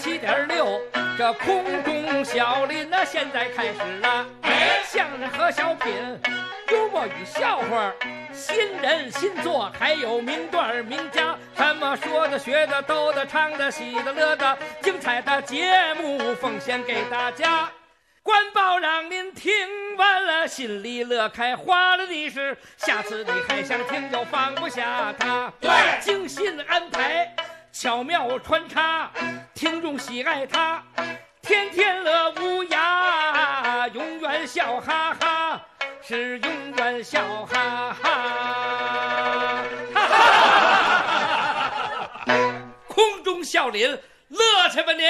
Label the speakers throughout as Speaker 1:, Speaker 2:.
Speaker 1: 87.6，这空中小林呢，现在开始了。相声和小品，幽默与笑话，新人新作，还有名段名家，什么说的、学的、逗的、唱的、喜的、乐的，精彩的节目奉献给大家。官报让您听完了，心里乐开花了你是，下次你还想听就放不下它。对，精心安排，巧妙穿插，听众喜爱它，天天乐无涯，永远笑哈哈，是永远笑哈哈。空中笑林，乐去吧您！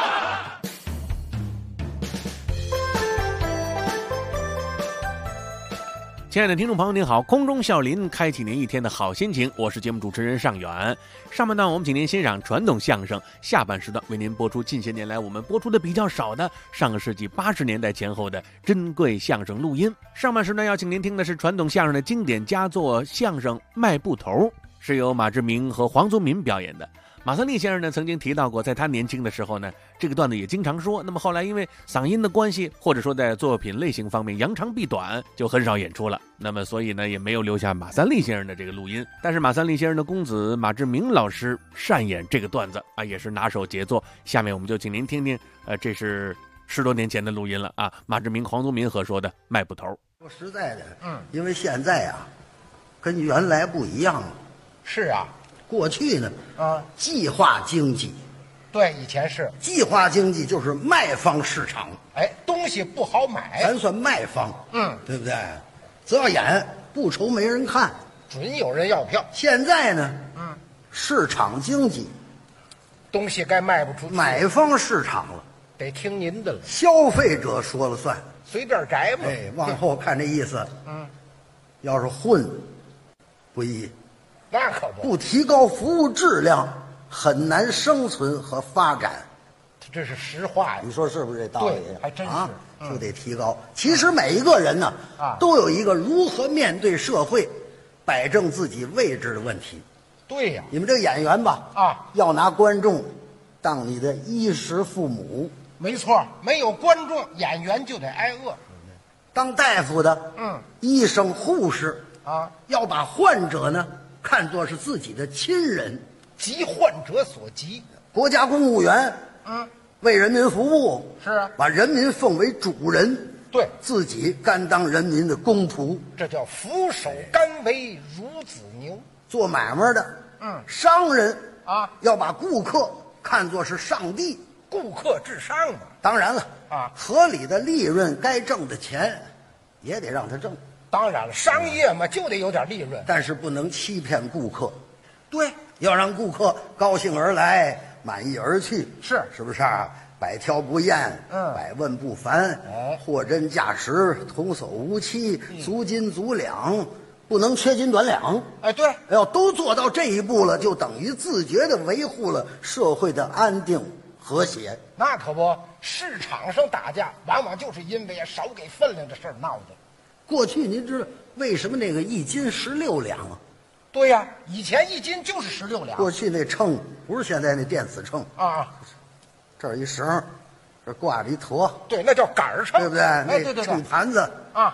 Speaker 2: 亲爱的听众朋友您好，空中笑林开启您一天的好心情，我是节目主持人尚远。上半段我们请您欣赏传统相声，下半时段为您播出近些年来我们播出的比较少的上个世纪80年代前后的珍贵相声录音。上半时段要请您听的是传统相声的经典佳作相声《卖布头》，是由马志明和黄宗民表演的。马三立先生呢曾经提到过，在他年轻的时候呢，这个段子也经常说。那么后来因为嗓音的关系，或者说在作品类型方面扬长避短，就很少演出了。那么所以呢，也没有留下马三立先生的这个录音。但是马三立先生的公子马志明老师擅演这个段子啊，也是拿手杰作。下面我们就请您听听，这是10多年前的录音了啊。马志明、黄宗民合说的《卖布头》。
Speaker 3: 说实在的，因为现在啊，跟原来不一样了。
Speaker 4: 是啊。
Speaker 3: 过去呢，计划经济，
Speaker 4: 对，以前是
Speaker 3: 计划经济，就是卖方市场。
Speaker 4: 哎，东西不好买，
Speaker 3: 咱算卖方，对不对？只要演不愁没人看，
Speaker 4: 准有人要票。
Speaker 3: 现在呢，市场经济，
Speaker 4: 东西该卖不出去，
Speaker 3: 买方市场了，
Speaker 4: 得听您的了，
Speaker 3: 消费者说了算，
Speaker 4: 随便摘吧。
Speaker 3: 哎，往后看这意思，要是混，不易。
Speaker 4: 那可
Speaker 3: 不提高服务质量，很难生存和发展。
Speaker 4: 这是实话呀，
Speaker 3: 你说是不是这道理？
Speaker 4: 对，还真是，
Speaker 3: 就得提高。其实每一个人呢，都有一个如何面对社会、摆正自己位置的问题。
Speaker 4: 对呀，
Speaker 3: 你们这个演员吧，要拿观众当你的衣食父母。
Speaker 4: 没错，没有观众，演员就得挨饿。
Speaker 3: 当大夫的，医生、护士要把患者呢看作是自己的亲人，
Speaker 4: 急患者所急。
Speaker 3: 国家公务员，为人民服务，
Speaker 4: 是啊，
Speaker 3: 把人民奉为主人，
Speaker 4: 对，
Speaker 3: 自己甘当人民的公仆，
Speaker 4: 这叫俯首甘为孺子牛。
Speaker 3: 做买卖的，商人要把顾客看作是上帝，
Speaker 4: 顾客至上嘛。
Speaker 3: 当然了，合理的利润，该挣的钱也得让他挣。
Speaker 4: 当然了，商业嘛就得有点利润，
Speaker 3: 但是不能欺骗顾客。
Speaker 4: 对，
Speaker 3: 要让顾客高兴而来，满意而去，是不是啊？百挑不厌，百问不烦，货真价实，童叟无欺，足斤足两，不能缺斤短两。
Speaker 4: 哎，对，
Speaker 3: 要都做到这一步了，就等于自觉地维护了社会的安定和谐。
Speaker 4: 那可不，市场上打架往往就是因为少给分量这事儿闹的。
Speaker 3: 过去您知道为什么那个1斤16两啊？
Speaker 4: 对呀，以前1斤就是16两。
Speaker 3: 过去那秤不是现在那电子秤这儿一绳，这挂着一坨，
Speaker 4: 对，那叫杆儿秤，
Speaker 3: 对不对？
Speaker 4: 哎，对，
Speaker 3: 秤盘子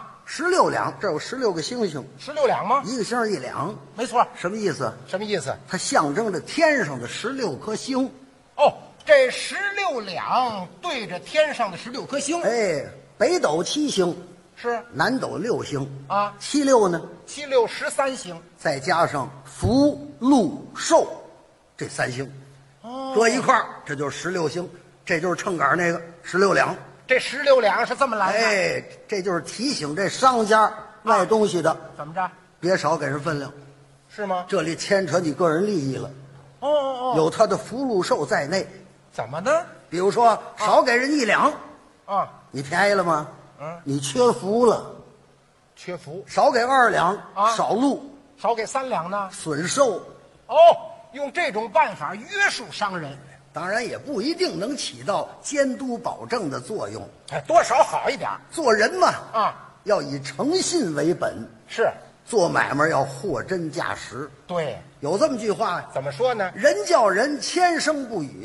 Speaker 3: 16两，这有16个星星
Speaker 4: ，16两吗？
Speaker 3: 一个星1两，
Speaker 4: 没错。
Speaker 3: 什么意思？
Speaker 4: 什么意思？
Speaker 3: 它象征着天上的16颗星。
Speaker 4: 哦，这16两对着天上的16颗星。
Speaker 3: 哎，北斗7星。
Speaker 4: 是
Speaker 3: 南斗6星
Speaker 4: 7、
Speaker 3: 6呢
Speaker 4: ？7、6、13星，
Speaker 3: 再加上福、禄、寿这3星，搁一块儿，这就是16星，这就是秤杆那个16两。
Speaker 4: 这16两是这么来的。
Speaker 3: 哎，这就是提醒这商家卖东西的，
Speaker 4: 怎么着？
Speaker 3: 别少给人分量，
Speaker 4: 是吗？
Speaker 3: 这里牵扯你个人利益了。有他的福禄寿在内。
Speaker 4: 怎么呢？
Speaker 3: 比如说少给人1两你便宜了吗？你缺福了，
Speaker 4: 缺福。
Speaker 3: 少给2两少禄，
Speaker 4: 少给3两呢，
Speaker 3: 损寿。
Speaker 4: 用这种办法约束商人，
Speaker 3: 当然也不一定能起到监督保证的作用。
Speaker 4: 哎，多少好一点。
Speaker 3: 做人嘛，要以诚信为本。
Speaker 4: 是，
Speaker 3: 做买卖要货真价实。
Speaker 4: 对，
Speaker 3: 有这么句话，
Speaker 4: 怎么说呢？
Speaker 3: 人叫人，千声不语，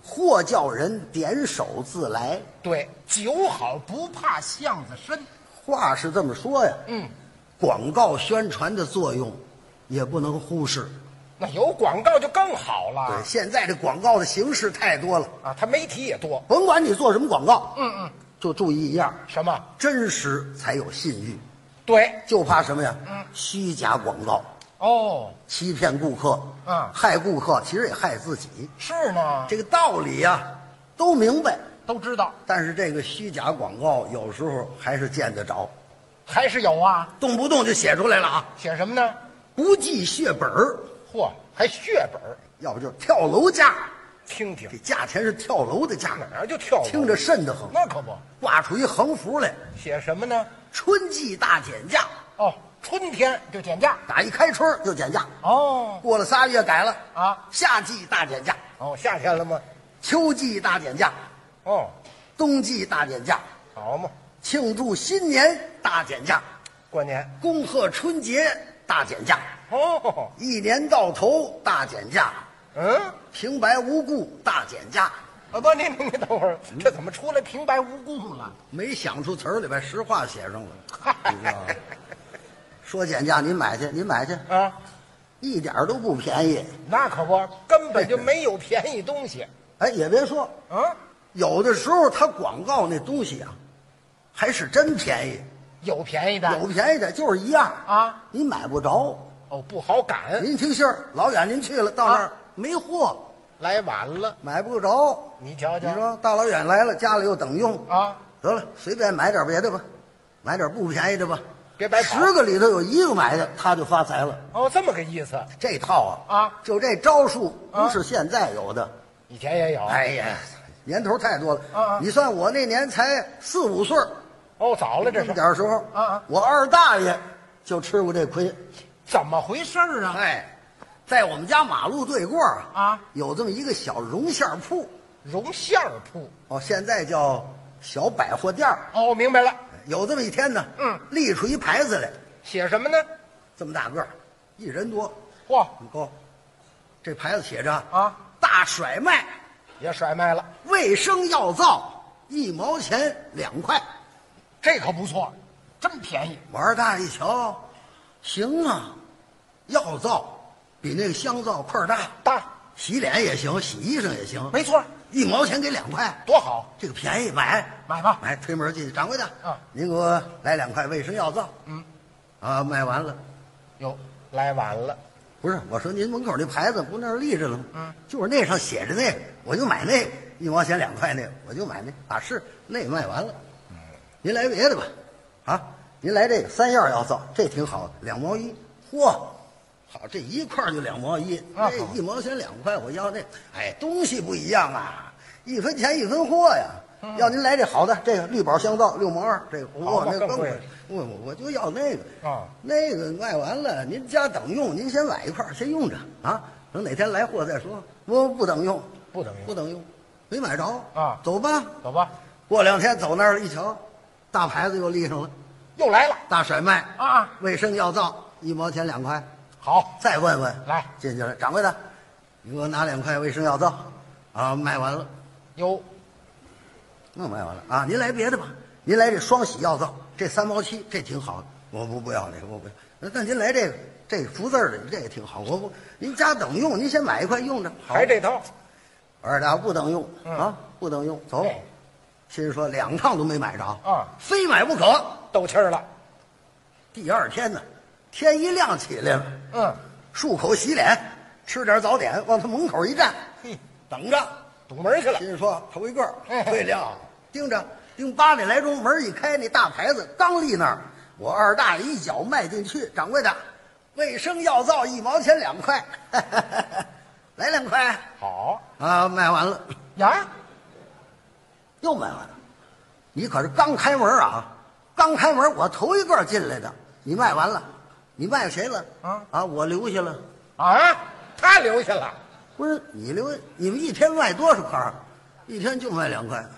Speaker 3: 或叫人点手自来。
Speaker 4: 对，酒好不怕巷子深。
Speaker 3: 话是这么说呀，广告宣传的作用也不能忽视。
Speaker 4: 那有广告就更好了。
Speaker 3: 对，现在这广告的形式太多了
Speaker 4: 啊，它媒体也多。
Speaker 3: 甭管你做什么广告，就注意一样，
Speaker 4: 什么？
Speaker 3: 真实才有信誉。
Speaker 4: 对，
Speaker 3: 就怕什么呀？虚假广告。
Speaker 4: 哦，
Speaker 3: 欺骗顾客，害顾客，其实也害自己。
Speaker 4: 是呢，
Speaker 3: 这个道理呀，都明白，
Speaker 4: 都知道，
Speaker 3: 但是这个虚假广告有时候还是见得着，
Speaker 4: 还是有啊，
Speaker 3: 动不动就写出来了啊。
Speaker 4: 写什么呢？
Speaker 3: 不计血本儿，
Speaker 4: 嚯，还血本儿，
Speaker 3: 要不就是跳楼价。
Speaker 4: 听听
Speaker 3: 这价钱是跳楼的价，
Speaker 4: 哪儿就跳楼，
Speaker 3: 听着瘆得慌。
Speaker 4: 那可不，
Speaker 3: 挂出一横幅来，
Speaker 4: 写什么呢？
Speaker 3: 春季大减价。
Speaker 4: 哦，春天就减价，
Speaker 3: 打一开春就减价。
Speaker 4: 哦，
Speaker 3: 过了3月改了
Speaker 4: 啊，
Speaker 3: 夏季大减价。
Speaker 4: 哦，夏天了吗？
Speaker 3: 秋季大减价。
Speaker 4: 哦，
Speaker 3: 冬季大减价。
Speaker 4: 好嘛，
Speaker 3: 庆祝新年大减价，
Speaker 4: 过年
Speaker 3: 恭贺春节大减价，
Speaker 4: 哦，
Speaker 3: 一年到头大减价，平白无故大减价。
Speaker 4: 啊不，你等会儿，这怎么出来平白无故了？
Speaker 3: 没想出词儿来，把实话写上了。你知道吗？说减价，您买去，您买去
Speaker 4: 啊，
Speaker 3: 一点都不便宜。
Speaker 4: 那可不，根本就没有便宜东西。
Speaker 3: 哎，也别说，有的时候他广告那东西啊，还是真便宜。
Speaker 4: 有便宜的，
Speaker 3: 有便宜的，就是一样
Speaker 4: 啊，
Speaker 3: 你买不着。
Speaker 4: 哦，不好赶。
Speaker 3: 您听信儿，老远您去了，到那儿没货，
Speaker 4: 来晚了，
Speaker 3: 买不着。
Speaker 4: 你瞧瞧，
Speaker 3: 你说大老远来了，家里又等用
Speaker 4: 啊，
Speaker 3: 得了，随便买点别的吧，买点不便宜的吧，
Speaker 4: 别白跑。
Speaker 3: 10个里头有1个买的，他就发财了。
Speaker 4: 哦，这么个意思。
Speaker 3: 这套
Speaker 4: 啊，
Speaker 3: 就这招数不是现在有的，
Speaker 4: 以前也有。
Speaker 3: 哎呀，年头太多了。
Speaker 4: 啊，
Speaker 3: 你算我那年才4、5岁，
Speaker 4: 哦，早了，这是
Speaker 3: 点时候。
Speaker 4: 啊，
Speaker 3: 我二大爷就吃过这亏。
Speaker 4: 怎么回事啊？
Speaker 3: 哎，在我们家马路对过
Speaker 4: 啊，
Speaker 3: 有这么一个小绒线铺。
Speaker 4: 绒线铺
Speaker 3: 哦，现在叫小百货店。
Speaker 4: 哦，明白了。
Speaker 3: 有这么一天呢，立出一牌子来，
Speaker 4: 写什么呢？
Speaker 3: 这么大个儿，1人多，
Speaker 4: 嚯，
Speaker 3: 很高。这牌子写着
Speaker 4: 啊，
Speaker 3: 大甩卖，
Speaker 4: 也甩卖了。
Speaker 3: 卫生药皂1毛钱2块，
Speaker 4: 这可不错，真便宜。
Speaker 3: 我二大爷一瞧，行啊，药皂比那个香皂块儿大，洗脸也行，洗衣裳也行，
Speaker 4: 没错
Speaker 3: ，1毛钱给2块，
Speaker 4: 多好，
Speaker 3: 这个便宜，买
Speaker 4: 吧，
Speaker 3: 买，推门进去，掌柜的，
Speaker 4: 您
Speaker 3: 给我来2块卫生药皂，卖完了，
Speaker 4: 哟，来晚了，
Speaker 3: 不是，我说您门口那牌子不那儿立着了吗？就是那上写着那个，我就买那个1毛钱2块那个，我就买那，是那个卖完了，您来别的吧，您来这个3样药皂，这挺好，2毛1，嚯，好，这一块就2毛1，那1毛钱2块，我要那，哎，东西不一样啊，1分钱1分货呀。要您来这好的，这个绿宝香皂6毛2，这个那更贵，我就要那个那个卖完了，您家等用，您先买一块先用着啊，等哪天来货再说。不等用，不等用，没买着啊，走吧。过2天走那儿了，一瞧，大牌子又立上了，
Speaker 4: 又来了，
Speaker 3: 大甩卖
Speaker 4: 啊，
Speaker 3: 卫生药皂1毛钱2块。
Speaker 4: 好，
Speaker 3: 再问问，
Speaker 4: 来
Speaker 3: 进去了，掌柜的，你给我拿2块卫生药皂，卖完了，
Speaker 4: 哟，
Speaker 3: 那卖完了啊，您来别的吧，您来这双喜药皂，这3毛7，这挺好的，我不要那个，我不要。那您来这个福字的，这也挺好，我不，您家等用，您先买一块用着。
Speaker 4: 还这套，
Speaker 3: 二大不等用不等用，走。心说2趟都没买着非买不可，
Speaker 4: 斗气儿了。
Speaker 3: 第2天呢，天一亮起来了，漱口洗脸，吃点早点，往他门口一站，等着
Speaker 4: 堵门去了。
Speaker 3: 心说头一个对了，盯着，盯8点来钟，门一开，那大牌子刚立那儿，我二大爷一脚迈进去，掌柜的，卫生药皂1毛钱2块，来2块，
Speaker 4: 好
Speaker 3: 卖完了
Speaker 4: 呀，
Speaker 3: 又卖完了。你可是刚开门啊，刚开门，我头一个进来的，你卖完了，你卖谁了？我留下了
Speaker 4: 他留下了。
Speaker 3: 不是你留，你们一天卖多少块？一天就卖2块，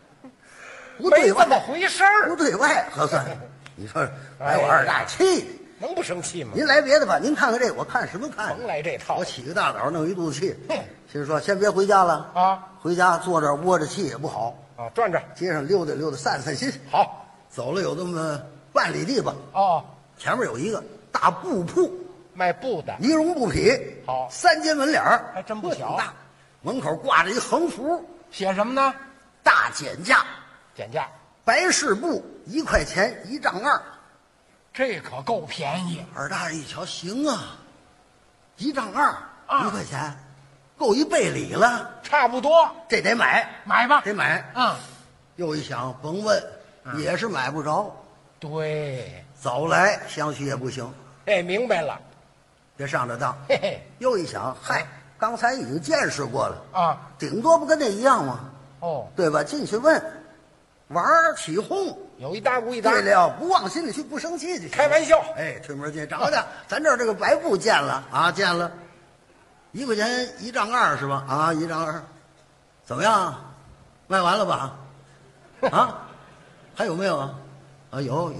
Speaker 3: 不对外，
Speaker 4: 没这么回事儿，
Speaker 3: 不对外核算。你说把我二大气，
Speaker 4: 能不生气吗？
Speaker 3: 您来别的吧，您看看这个，我看什么看？
Speaker 4: 甭来这套
Speaker 3: 我起个大早弄一肚子气，心说先别回家了
Speaker 4: 啊，
Speaker 3: 回家坐这儿窝着气也不好
Speaker 4: 啊，转转
Speaker 3: 街上溜达溜达散散心。
Speaker 4: 好
Speaker 3: 走了有这么半里地吧，
Speaker 4: 哦，
Speaker 3: 前面有一个大布铺，
Speaker 4: 卖布的，
Speaker 3: 呢绒布匹，
Speaker 4: 好
Speaker 3: 3间门脸儿
Speaker 4: 还真不小
Speaker 3: 挺大。门口挂着一横幅，
Speaker 4: 写什么呢？
Speaker 3: 大减价，
Speaker 4: 减价，
Speaker 3: 白事布1块钱1丈2。
Speaker 4: 这可够便宜。
Speaker 3: 二大爷一瞧，行啊，1丈2，
Speaker 4: 啊
Speaker 3: 1块钱，够一倍里了，
Speaker 4: 差不多，
Speaker 3: 这得买，
Speaker 4: 买吧。
Speaker 3: 得买。
Speaker 4: 嗯，
Speaker 3: 又一想，甭问，也是买不着，
Speaker 4: 对，
Speaker 3: 早来想去也不行，
Speaker 4: 哎，明白了。
Speaker 3: 别上这当。
Speaker 4: 嘿嘿，
Speaker 3: 又一想，嗨，刚才已经见识过了，
Speaker 4: 啊，
Speaker 3: 顶多不跟那一样吗？
Speaker 4: 哦，
Speaker 3: 对吧？进去问，玩儿起哄。
Speaker 4: 有一搭无一搭。
Speaker 3: 对了，不往心里去，不生气就行。
Speaker 4: 开玩笑。
Speaker 3: 哎，推门进，找去，咱这儿这个白布见了啊，见了，1块钱1丈2是吧？啊，1丈2，怎么样？卖完了吧？啊，还有没有啊？啊，有，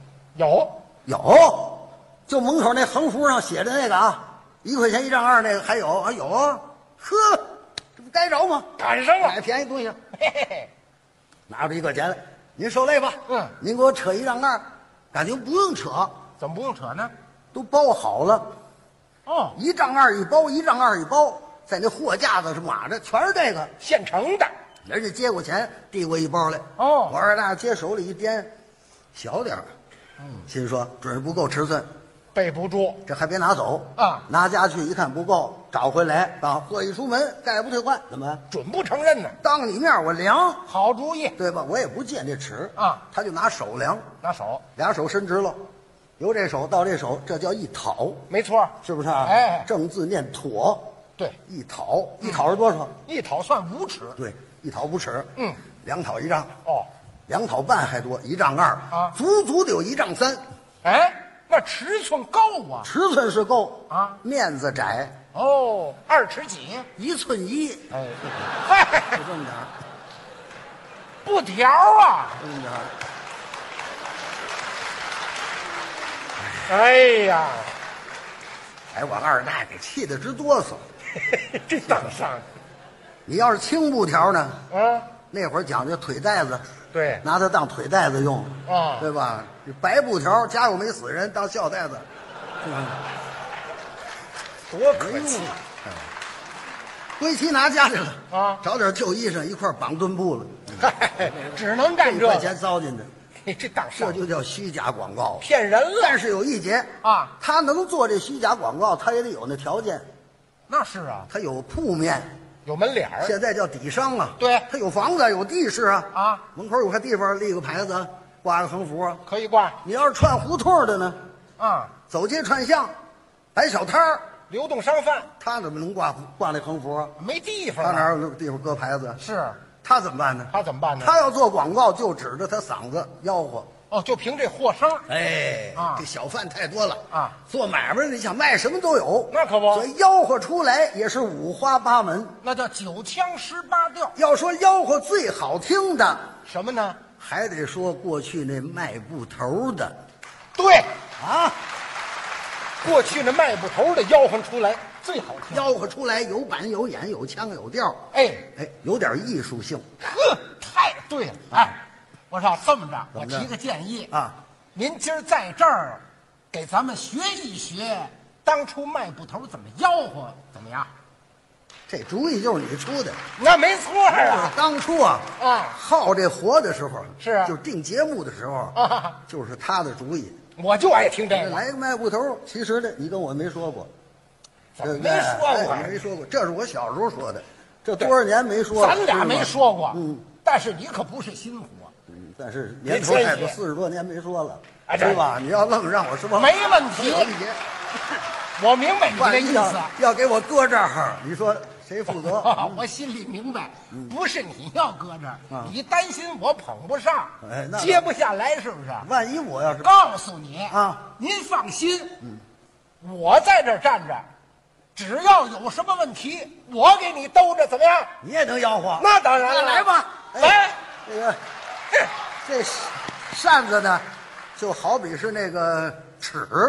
Speaker 3: 就门口那横幅上写的那个啊，1块钱1丈2那个还有啊，有啊，呵，这不该着吗？
Speaker 4: 赶上了。
Speaker 3: 买便宜东西，
Speaker 4: 嘿嘿嘿，
Speaker 3: 拿出1块钱来，您受累吧。
Speaker 4: 嗯，
Speaker 3: 您给我扯1丈2，感情不用扯，
Speaker 4: 怎么不用扯呢？
Speaker 3: 都包好了。
Speaker 4: 哦，
Speaker 3: 1丈2一包，1丈2一包，在那货架子上码着，全是这个。
Speaker 4: 现成的。
Speaker 3: 人家接过钱，递过一包来。
Speaker 4: 哦
Speaker 3: 我二大接手里一掂，小点儿，心说准是不够尺寸，
Speaker 4: 备不住
Speaker 3: 这还别拿走
Speaker 4: 啊
Speaker 3: 拿家去一看不够，找回来啊，货一出门概不退换，怎么？
Speaker 4: 准不承认呢。
Speaker 3: 当你面我量，
Speaker 4: 好主意，
Speaker 3: 对吧？我也不见这尺
Speaker 4: 啊，
Speaker 3: 他就拿手量，
Speaker 4: 拿手，
Speaker 3: 俩手伸直了，由这手到这手，这叫一讨，
Speaker 4: 没错。
Speaker 3: 是不是啊？
Speaker 4: 哎
Speaker 3: 正字念妥，
Speaker 4: 对，
Speaker 3: 一讨，一讨是多少？
Speaker 4: 一讨算5尺。
Speaker 3: 对，一讨5尺，
Speaker 4: 嗯
Speaker 3: ，2讨1丈，
Speaker 4: 哦，
Speaker 3: 2讨半还多，1丈2
Speaker 4: 啊
Speaker 3: 足得有1丈3，
Speaker 4: 哎，那尺寸够啊。
Speaker 3: 尺寸是够
Speaker 4: 啊
Speaker 3: 面子窄
Speaker 4: 哦，2尺几？
Speaker 3: 1寸1，
Speaker 4: 哎，嗨，
Speaker 3: 就这么点儿，
Speaker 4: 不条啊！
Speaker 3: 就这么点儿。
Speaker 4: 哎呀，
Speaker 3: 哎，我二大给气得直哆嗦。
Speaker 4: 这当上
Speaker 3: 你要是轻布条呢，
Speaker 4: 啊，
Speaker 3: 那会儿讲究腿带子，
Speaker 4: 对
Speaker 3: 拿它当腿带子用，
Speaker 4: 啊
Speaker 3: 对吧？这白布条家有没死人当孝带子，
Speaker 4: 多可气
Speaker 3: 归期拿家去了
Speaker 4: 啊
Speaker 3: 找点旧衣裳一块儿绑墩布了，
Speaker 4: 嗨，只能干
Speaker 3: 1
Speaker 4: 这
Speaker 3: 块钱糟践的，
Speaker 4: 嘿这当上
Speaker 3: 这就叫虚假广告。
Speaker 4: 骗人了。
Speaker 3: 但是有一节
Speaker 4: 啊，
Speaker 3: 他能做这虚假广告，他也得有那条件，
Speaker 4: 那是啊，
Speaker 3: 他有铺面，
Speaker 4: 有门脸儿。
Speaker 3: 现在叫底商啊。
Speaker 4: 对
Speaker 3: 他有房子，有地势啊。
Speaker 4: 啊，
Speaker 3: 门口有块地方立个牌子，挂个横幅啊。
Speaker 4: 可以挂
Speaker 3: 你要是串胡同的呢，
Speaker 4: 啊，
Speaker 3: 走街串巷，摆小摊儿，
Speaker 4: 流动商贩
Speaker 3: 他怎么能挂那横幅啊？
Speaker 4: 没地方啊。
Speaker 3: 他哪有那地方搁牌子？
Speaker 4: 是
Speaker 3: 他怎么办呢？
Speaker 4: 他怎么办呢？
Speaker 3: 他要做广告，就指着他嗓子吆喝。
Speaker 4: 哦，就凭这货声
Speaker 3: 哎，
Speaker 4: 啊
Speaker 3: 这小贩太多了
Speaker 4: 啊，
Speaker 3: 做买卖你想卖什么都有，
Speaker 4: 那可不
Speaker 3: 所以吆喝出来也是五花八门。
Speaker 4: 那叫9腔18调。
Speaker 3: 要说吆喝最好听的，
Speaker 4: 什么呢？
Speaker 3: 还得说过去那卖布头的
Speaker 4: 对，
Speaker 3: 啊，
Speaker 4: 过去那卖布头的吆喝出来最好听。
Speaker 3: 吆喝出来有板有眼有腔有调，
Speaker 4: 哎，
Speaker 3: 哎，有点艺术性
Speaker 4: 呵，太对了。哎，我说这么着，我
Speaker 3: 怎么着
Speaker 4: 提个建议，
Speaker 3: 啊。
Speaker 4: 您今儿在这儿给咱们学一学当初卖布头怎么吆喝，怎么样？
Speaker 3: 这主意就是你出的。
Speaker 4: 那没错啊。
Speaker 3: 当初啊，
Speaker 4: 啊
Speaker 3: 好这活的时候
Speaker 4: 是啊
Speaker 3: 就定节目的时候
Speaker 4: 啊，
Speaker 3: 就是他的主意。
Speaker 4: 我就爱听这个。
Speaker 3: 来个卖布头，其实呢，你跟我没说过，
Speaker 4: 怎么没说过
Speaker 3: 哎没说过，这是我小时候说的，这多少年没说了，
Speaker 4: 咱俩没说过。
Speaker 3: 嗯，
Speaker 4: 但是你可不是新货。
Speaker 3: 但是年头太多
Speaker 4: 别谦虚
Speaker 3: ，40多年没说了，
Speaker 4: 哎
Speaker 3: 对吧？你要愣让我说，
Speaker 4: 没问题
Speaker 3: 有一节，
Speaker 4: 我明白你
Speaker 3: 万一
Speaker 4: 这意思。
Speaker 3: 要给我搁这儿，你说谁负责？
Speaker 4: 我心里明白，不是你要搁这儿，
Speaker 3: 啊
Speaker 4: 你担心我捧不上，
Speaker 3: 哎那
Speaker 4: 接不下来，是不是？
Speaker 3: 万一我要是
Speaker 4: 告诉你
Speaker 3: 啊，
Speaker 4: 您放心，我在这儿站着，只要有什么问题，我给你兜着，怎么样？
Speaker 3: 你也能吆喝？
Speaker 4: 那当然了，
Speaker 3: 来吧，
Speaker 4: 来，
Speaker 3: 这个这扇子呢，就好比是那个尺，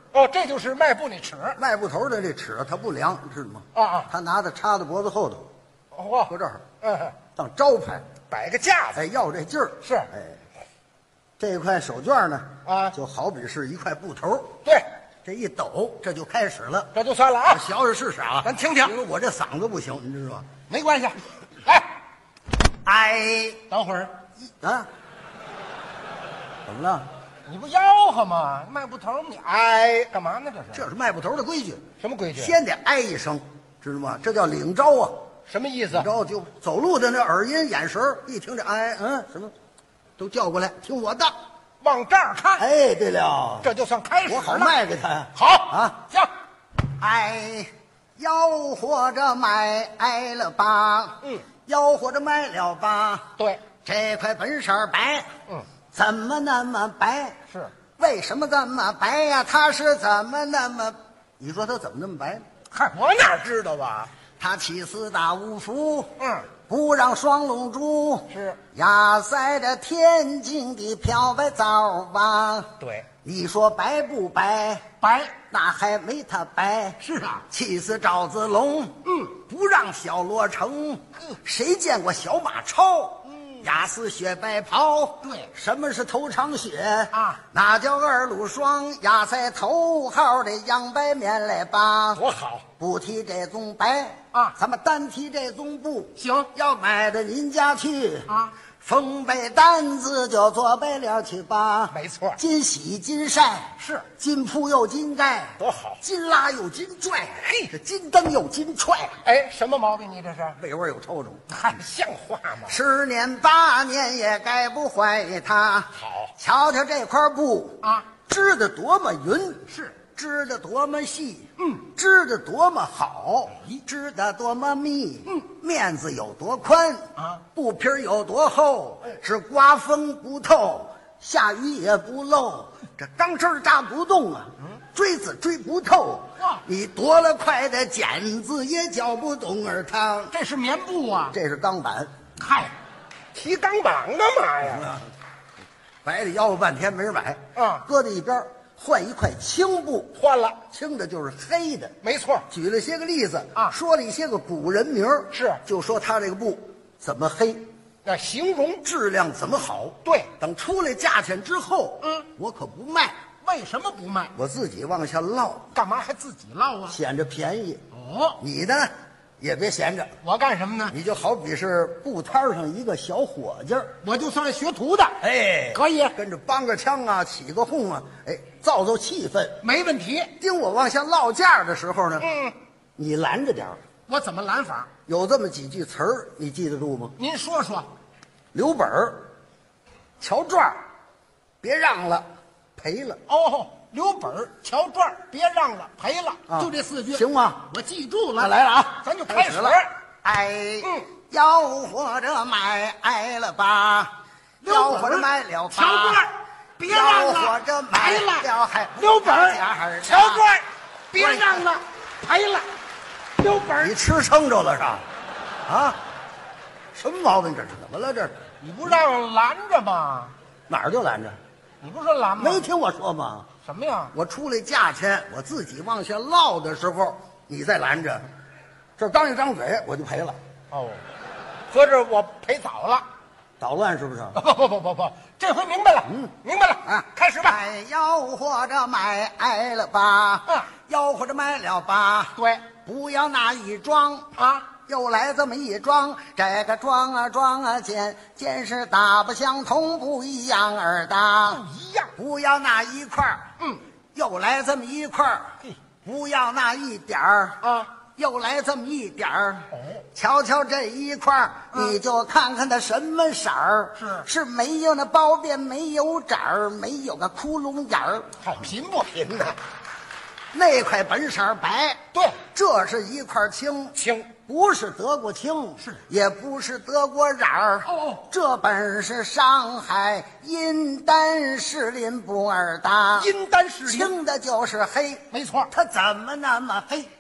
Speaker 4: 哦，这就是迈步那尺。
Speaker 3: 迈步头的这尺它不量，知道吗？
Speaker 4: 啊，
Speaker 3: 他拿它插在脖子后头，
Speaker 4: 哦，
Speaker 3: 搁这儿
Speaker 4: 当
Speaker 3: 当招牌，
Speaker 4: 摆个架子。
Speaker 3: 哎，要这劲儿。
Speaker 4: 是，
Speaker 3: 哎，这块手绢呢，
Speaker 4: 就
Speaker 3: 好比是一块布头。
Speaker 4: 对，
Speaker 3: 这一抖，这就开始了。
Speaker 4: 这就算了啊。
Speaker 3: 学学是啥？
Speaker 4: 咱听听。
Speaker 3: 因为我这嗓子不行，你知道吗？
Speaker 4: 没关系。来，
Speaker 3: 哎，
Speaker 4: 等会儿，
Speaker 3: 啊，怎么了？
Speaker 4: 你不吆喝吗？迈步头，你哎，干嘛呢？这是？
Speaker 3: 这是迈步头的规矩。
Speaker 4: 什么规矩？
Speaker 3: 先得哎一声，知道吗？这叫领招啊。
Speaker 4: 什么意思？
Speaker 3: 领招就走路的那耳音眼神，一听这哎什么，都叫过来听我的，
Speaker 4: 往这儿看。
Speaker 3: 哎，对了，
Speaker 4: 这就算开始了。
Speaker 3: 我好卖给他。
Speaker 4: 好
Speaker 3: 啊，
Speaker 4: 行。
Speaker 3: 哎，吆喝着买了吧？吆喝着买了吧？
Speaker 4: 对，
Speaker 3: 这块本色白，怎么那么白？
Speaker 4: 是，
Speaker 3: 为什么这么白呀？它是怎么那么？你说它怎么那么白？
Speaker 4: 嗨，我哪知道啊？
Speaker 3: 他起四大五福，
Speaker 4: 不
Speaker 3: 不让双龙珠，
Speaker 4: 是
Speaker 3: 压在这天津的漂白皂吧？
Speaker 4: 对，
Speaker 3: 你说白不白？
Speaker 4: 白，
Speaker 3: 那还没他白。
Speaker 4: 是啊，
Speaker 3: 气死赵子龙，不让小罗成，谁见过小马超？压死雪白袍。
Speaker 4: 对，
Speaker 3: 什么是头长血
Speaker 4: 啊？
Speaker 3: 那叫二路霜，压在头号的洋白面来吧。
Speaker 4: 多好！
Speaker 3: 不提这种白
Speaker 4: 啊，
Speaker 3: 咱们单提这种布。
Speaker 4: 行，
Speaker 3: 要买到您家去
Speaker 4: 啊，
Speaker 3: 缝被单子就做白了去吧。
Speaker 4: 没错，
Speaker 3: 金洗金晒
Speaker 4: 是，
Speaker 3: 金铺又金盖，
Speaker 4: 多好！
Speaker 3: 金拉又金拽，嘿，这金蹬又金踹。
Speaker 4: 哎，什么毛病？你这是
Speaker 3: 味味有抽抽，
Speaker 4: 还像话吗
Speaker 3: ？10年8年也改不坏它。
Speaker 4: 好，
Speaker 3: 瞧瞧这块布
Speaker 4: 啊，
Speaker 3: 织得多么匀，
Speaker 4: 是
Speaker 3: 织得多么细，织得多么好，织得多么密，面子有多宽
Speaker 4: 啊，
Speaker 3: 布皮有多厚，是刮风不透，下雨也不漏，这钢针扎不动啊，锥子锥不透，你夺了块的剪子也搅不动儿它。
Speaker 4: 这是棉布啊？
Speaker 3: 这是钢板，
Speaker 4: 嗨，提钢板干嘛呀？
Speaker 3: 白的吆喝半天没人买，搁在一边，换一块青布，
Speaker 4: 换了，
Speaker 3: 青的就是黑的，
Speaker 4: 没错。
Speaker 3: 举了些个例子
Speaker 4: 啊，
Speaker 3: 说了一些个古人名，
Speaker 4: 是
Speaker 3: 就说他这个布怎么黑，
Speaker 4: 那形容
Speaker 3: 质量怎么好。
Speaker 4: 对，
Speaker 3: 等出来价钱之后，我可不卖，
Speaker 4: 为什么不卖？
Speaker 3: 我自己往下落，
Speaker 4: 干嘛还自己落啊？
Speaker 3: 显着便宜。
Speaker 4: 哦，
Speaker 3: 你呢也别闲着，
Speaker 4: 我干什么呢？
Speaker 3: 你就好比是布摊上一个小伙计儿，
Speaker 4: 我就算学徒的，
Speaker 3: 哎，
Speaker 4: 可以，
Speaker 3: 跟着帮个腔啊，起个哄啊，哎，造造气氛，
Speaker 4: 没问题。
Speaker 3: 盯我往下落价的时候呢，你拦着点儿。
Speaker 4: 我怎么拦法？
Speaker 3: 有这么几句词儿，你记得住吗？
Speaker 4: 您说说。
Speaker 3: 留本儿，瞧转儿，别让了，赔了。
Speaker 4: 哦，留本儿，瞧转儿，别让了，赔了，就这4句，
Speaker 3: 行吗？
Speaker 4: 我记住了。
Speaker 3: 那来了啊，
Speaker 4: 咱就开始
Speaker 3: 了。哎，吆喝着买了吧，吆喝着买了吧，
Speaker 4: 瞧转儿，别让了，
Speaker 3: 吆喝着买了还
Speaker 4: 留本儿，瞧转儿，别让了，赔了，留本儿。
Speaker 3: 你吃撑着了是吧？啊，什么毛病？这是怎么了？这是
Speaker 4: 你不让拦着吗？
Speaker 3: 哪儿就拦着？
Speaker 4: 你不说拦吗？
Speaker 3: 没听我说吗？
Speaker 4: 什么呀？
Speaker 3: 我出来价钱，我自己往下落的时候，你再拦着，这刚一张嘴我就赔了。
Speaker 4: 哦，合着我赔早了，
Speaker 3: 捣乱是不是？
Speaker 4: 不，这回明白了，明白了
Speaker 3: 啊，
Speaker 4: 开始吧。
Speaker 3: 哎，吆喝着买了吧，吆喝着买了吧，
Speaker 4: 对，
Speaker 3: 不要那一装
Speaker 4: 啊。
Speaker 3: 又来这么一装，这个装啊见是大不相同，不一样儿的，
Speaker 4: 不一样。
Speaker 3: 不要那一块儿，又来这么一块儿，不要那一点儿
Speaker 4: 啊，
Speaker 3: 又来这么一点儿。瞧瞧这一块儿，你就看看它什么色儿，是没有那包边，没有褶儿，没有个窟窿眼儿，
Speaker 4: 还贫不贫呢？
Speaker 3: 那块本色白，
Speaker 4: 对，
Speaker 3: 这是一块青，不是德国青，也不是德国染儿，这本是上海阴丹士林布尔的，
Speaker 4: 阴丹士林
Speaker 3: 青的就是黑，
Speaker 4: 没错。
Speaker 3: 它怎么那么黑？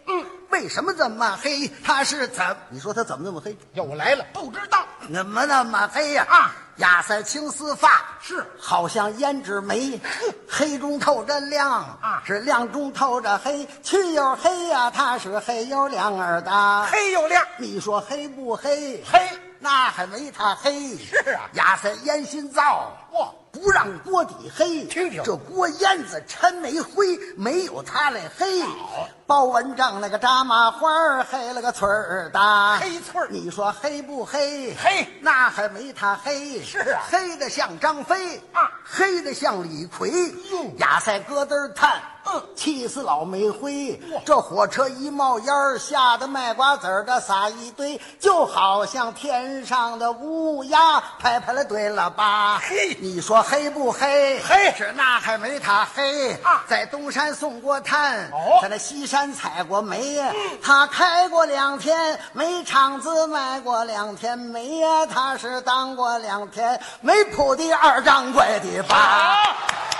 Speaker 3: 为什么这么黑？他是怎？你说他怎么那么黑？
Speaker 4: 又来了，不知道
Speaker 3: 怎么那么黑呀？压腮青丝发，
Speaker 4: 是
Speaker 3: 好像胭脂眉，黑中透着亮是亮中透着黑，去又黑呀，他是黑又亮儿的，
Speaker 4: 黑又亮。
Speaker 3: 你说黑不黑？
Speaker 4: 黑，
Speaker 3: 那还没他黑。
Speaker 4: 是啊，
Speaker 3: 压腮烟熏灶，
Speaker 4: 哇，
Speaker 3: 不让锅底黑。
Speaker 4: 听听
Speaker 3: 这锅烟子抻煤灰，没有他来黑。包文正那个扎麻花黑了个翠儿的，
Speaker 4: 黑翠儿。
Speaker 3: 你说黑不黑？
Speaker 4: 黑，
Speaker 3: 那还没他黑。
Speaker 4: 是啊，
Speaker 3: 黑的像张飞黑的像李逵。压腮咯噔叹，气死老煤灰。这火车一冒烟儿，吓得卖瓜子儿的撒一堆，就好像天上的乌鸦拍拍了对了吧？
Speaker 4: 黑，
Speaker 3: 你说黑不黑？
Speaker 4: 黑，
Speaker 3: 是那还没他黑。在东山送过炭，在那西山采过煤呀。他开过2天煤厂子，卖过2天煤呀。他是当过2天煤铺的2掌柜的吧？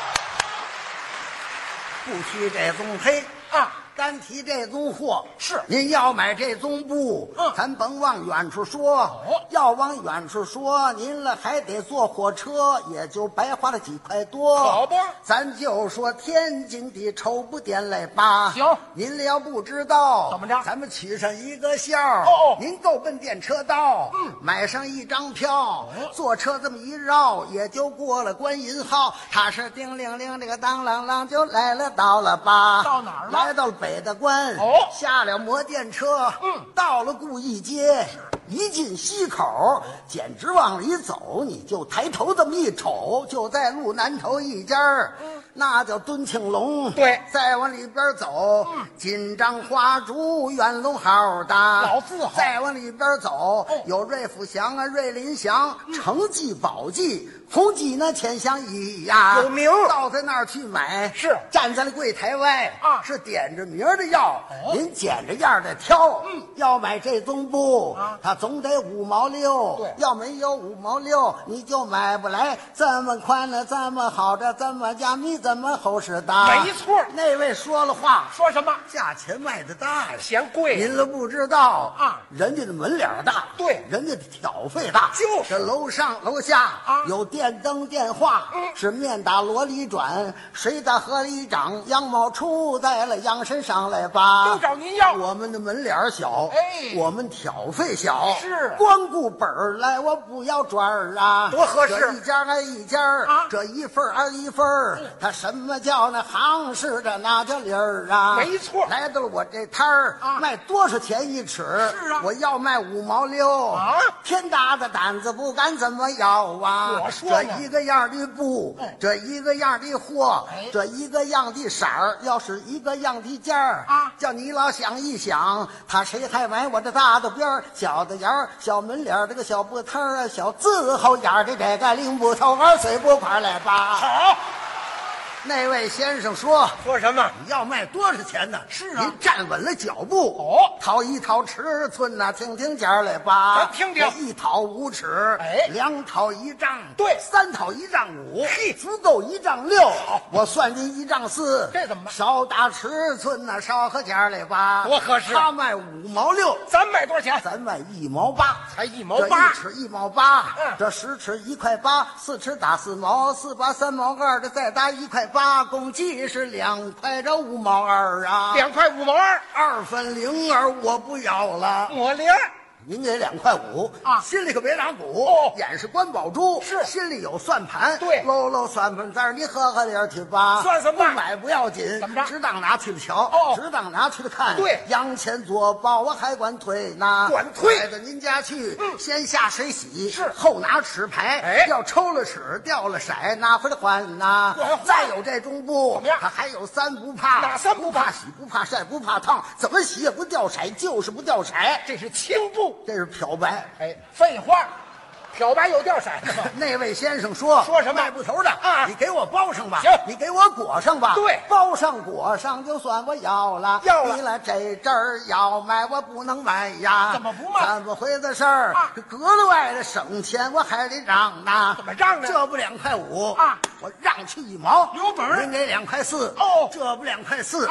Speaker 3: 不提这宗黑单提这宗货，
Speaker 4: 是
Speaker 3: 您要买这宗布，咱甭往远处说，要往远处说，您了还得坐火车，也就白花了几块多，
Speaker 4: 好不？
Speaker 3: 咱就说天津的绸布店来吧。
Speaker 4: 行，
Speaker 3: 您了要不知道，
Speaker 4: 怎么着？
Speaker 3: 咱们取上一个笑。您够奔电车道，买上一张票，坐车这么一绕，也就过了观音号。他是叮铃铃，这个当啷啷就来了，到了吧？
Speaker 4: 到哪儿了？
Speaker 3: 来到了北大关。下了摩电车，到了顾义街，一进西口，简直往里走，你就抬头这么一瞅，就在路南头一家那叫敦庆隆。
Speaker 4: 对，
Speaker 3: 再往里边走，金章花烛元龙号的
Speaker 4: 老字号。
Speaker 3: 再往里边走，有瑞福祥瑞林祥、成记宝记、红记那千香一呀，
Speaker 4: 有名。
Speaker 3: 到在那儿去买，
Speaker 4: 是
Speaker 3: 站在了柜台外是点着名的要，您捡着样的挑。要买这宗布它总得5毛6，
Speaker 4: 对，
Speaker 3: 要没有5毛6，你就买不来。这么宽的，这么好的，这么加密，这么厚实的，
Speaker 4: 没错。
Speaker 3: 那位说了话，
Speaker 4: 说什么？
Speaker 3: 价钱卖的大呀，
Speaker 4: 嫌贵。
Speaker 3: 您都不知道人家的门脸大，
Speaker 4: 对，
Speaker 3: 人家的挑费大，
Speaker 4: 就是
Speaker 3: 这楼上楼下有电灯电话，是面打箩里转，水打河里涨，羊毛出在了羊身上来吧？
Speaker 4: 就找您要。
Speaker 3: 我们的门脸小，我们挑费小，
Speaker 4: 是
Speaker 3: 光顾本儿来，我不要转儿啊，
Speaker 4: 多合适。
Speaker 3: 这一家挨一家这一份挨一份他什么叫那行市的那叫理儿啊？
Speaker 4: 没错。
Speaker 3: 来到了我这摊儿卖多少钱一尺？
Speaker 4: 是啊，
Speaker 3: 我要卖5毛6天大的胆子不敢怎么要啊？
Speaker 4: 我说
Speaker 3: 这一个样的布，这一个样的货，这一个样的色儿，要是一个样的价儿叫你老想一想，他谁还买我这大的边儿、小的沿儿、小门脸这个小布摊儿小字后眼的这个领布头玩碎布块来吧？
Speaker 4: 好。
Speaker 3: 那位先生说
Speaker 4: 什么？
Speaker 3: 你要卖多少钱呢？
Speaker 4: 是啊，
Speaker 3: 您站稳了脚步，掏一掏尺寸呐，听听价来吧。
Speaker 4: 咱听听
Speaker 3: ，1掏5尺，2掏1丈，
Speaker 4: 对
Speaker 3: ，3掏1丈5，足够1丈6。我算您1丈4，
Speaker 4: 这怎么办？
Speaker 3: 少打尺寸呐，少合价来吧。
Speaker 4: 多合适。
Speaker 3: 他卖5毛6，
Speaker 4: 咱卖多少钱？
Speaker 3: 咱卖1毛8，
Speaker 4: 才1毛8。
Speaker 3: 这1尺1毛8，这10尺1块8，4尺打4毛，4把3毛2，这再打1块8，共计是2块这5毛2啊
Speaker 4: ，2块5毛2，2
Speaker 3: 分02我不要了，
Speaker 4: 我连。
Speaker 3: 您给2块5心里可别打鼓眼是关宝珠，
Speaker 4: 是
Speaker 3: 心里有算盘，
Speaker 4: 对，
Speaker 3: 搂算盘子你喝喝点去吧，
Speaker 4: 算什么？
Speaker 3: 不买不要紧，
Speaker 4: 怎么着？
Speaker 3: 只当拿去了瞧，只当拿去了看，
Speaker 4: 对，
Speaker 3: 洋钱做包我还管推呢，
Speaker 4: 管推
Speaker 3: 带到您家去，先下水洗，
Speaker 4: 是
Speaker 3: 后拿尺牌，要抽了尺掉了色拿回来还呐，再有这中布
Speaker 4: 怎么样？
Speaker 3: 它还有3不怕，
Speaker 4: 哪3不怕？
Speaker 3: 洗不怕晒不怕烫，怎么洗也不掉色，就是不掉色，
Speaker 4: 这是青布。
Speaker 3: 这是漂白。
Speaker 4: 废话，漂白有掉色的吗？
Speaker 3: 那位先生说
Speaker 4: 什么？
Speaker 3: 卖布头的你给我包上吧，
Speaker 4: 行，
Speaker 3: 你给我裹上吧，
Speaker 4: 对，
Speaker 3: 包上裹上就算我要了，你来这阵儿要卖我不能卖呀，
Speaker 4: 怎么不卖？
Speaker 3: 怎么回的事儿这格了外的省钱我还得让呢，
Speaker 4: 怎么让呢？
Speaker 3: 这不2块5我让去1毛，
Speaker 4: 有本
Speaker 3: 您给2块4这不2块4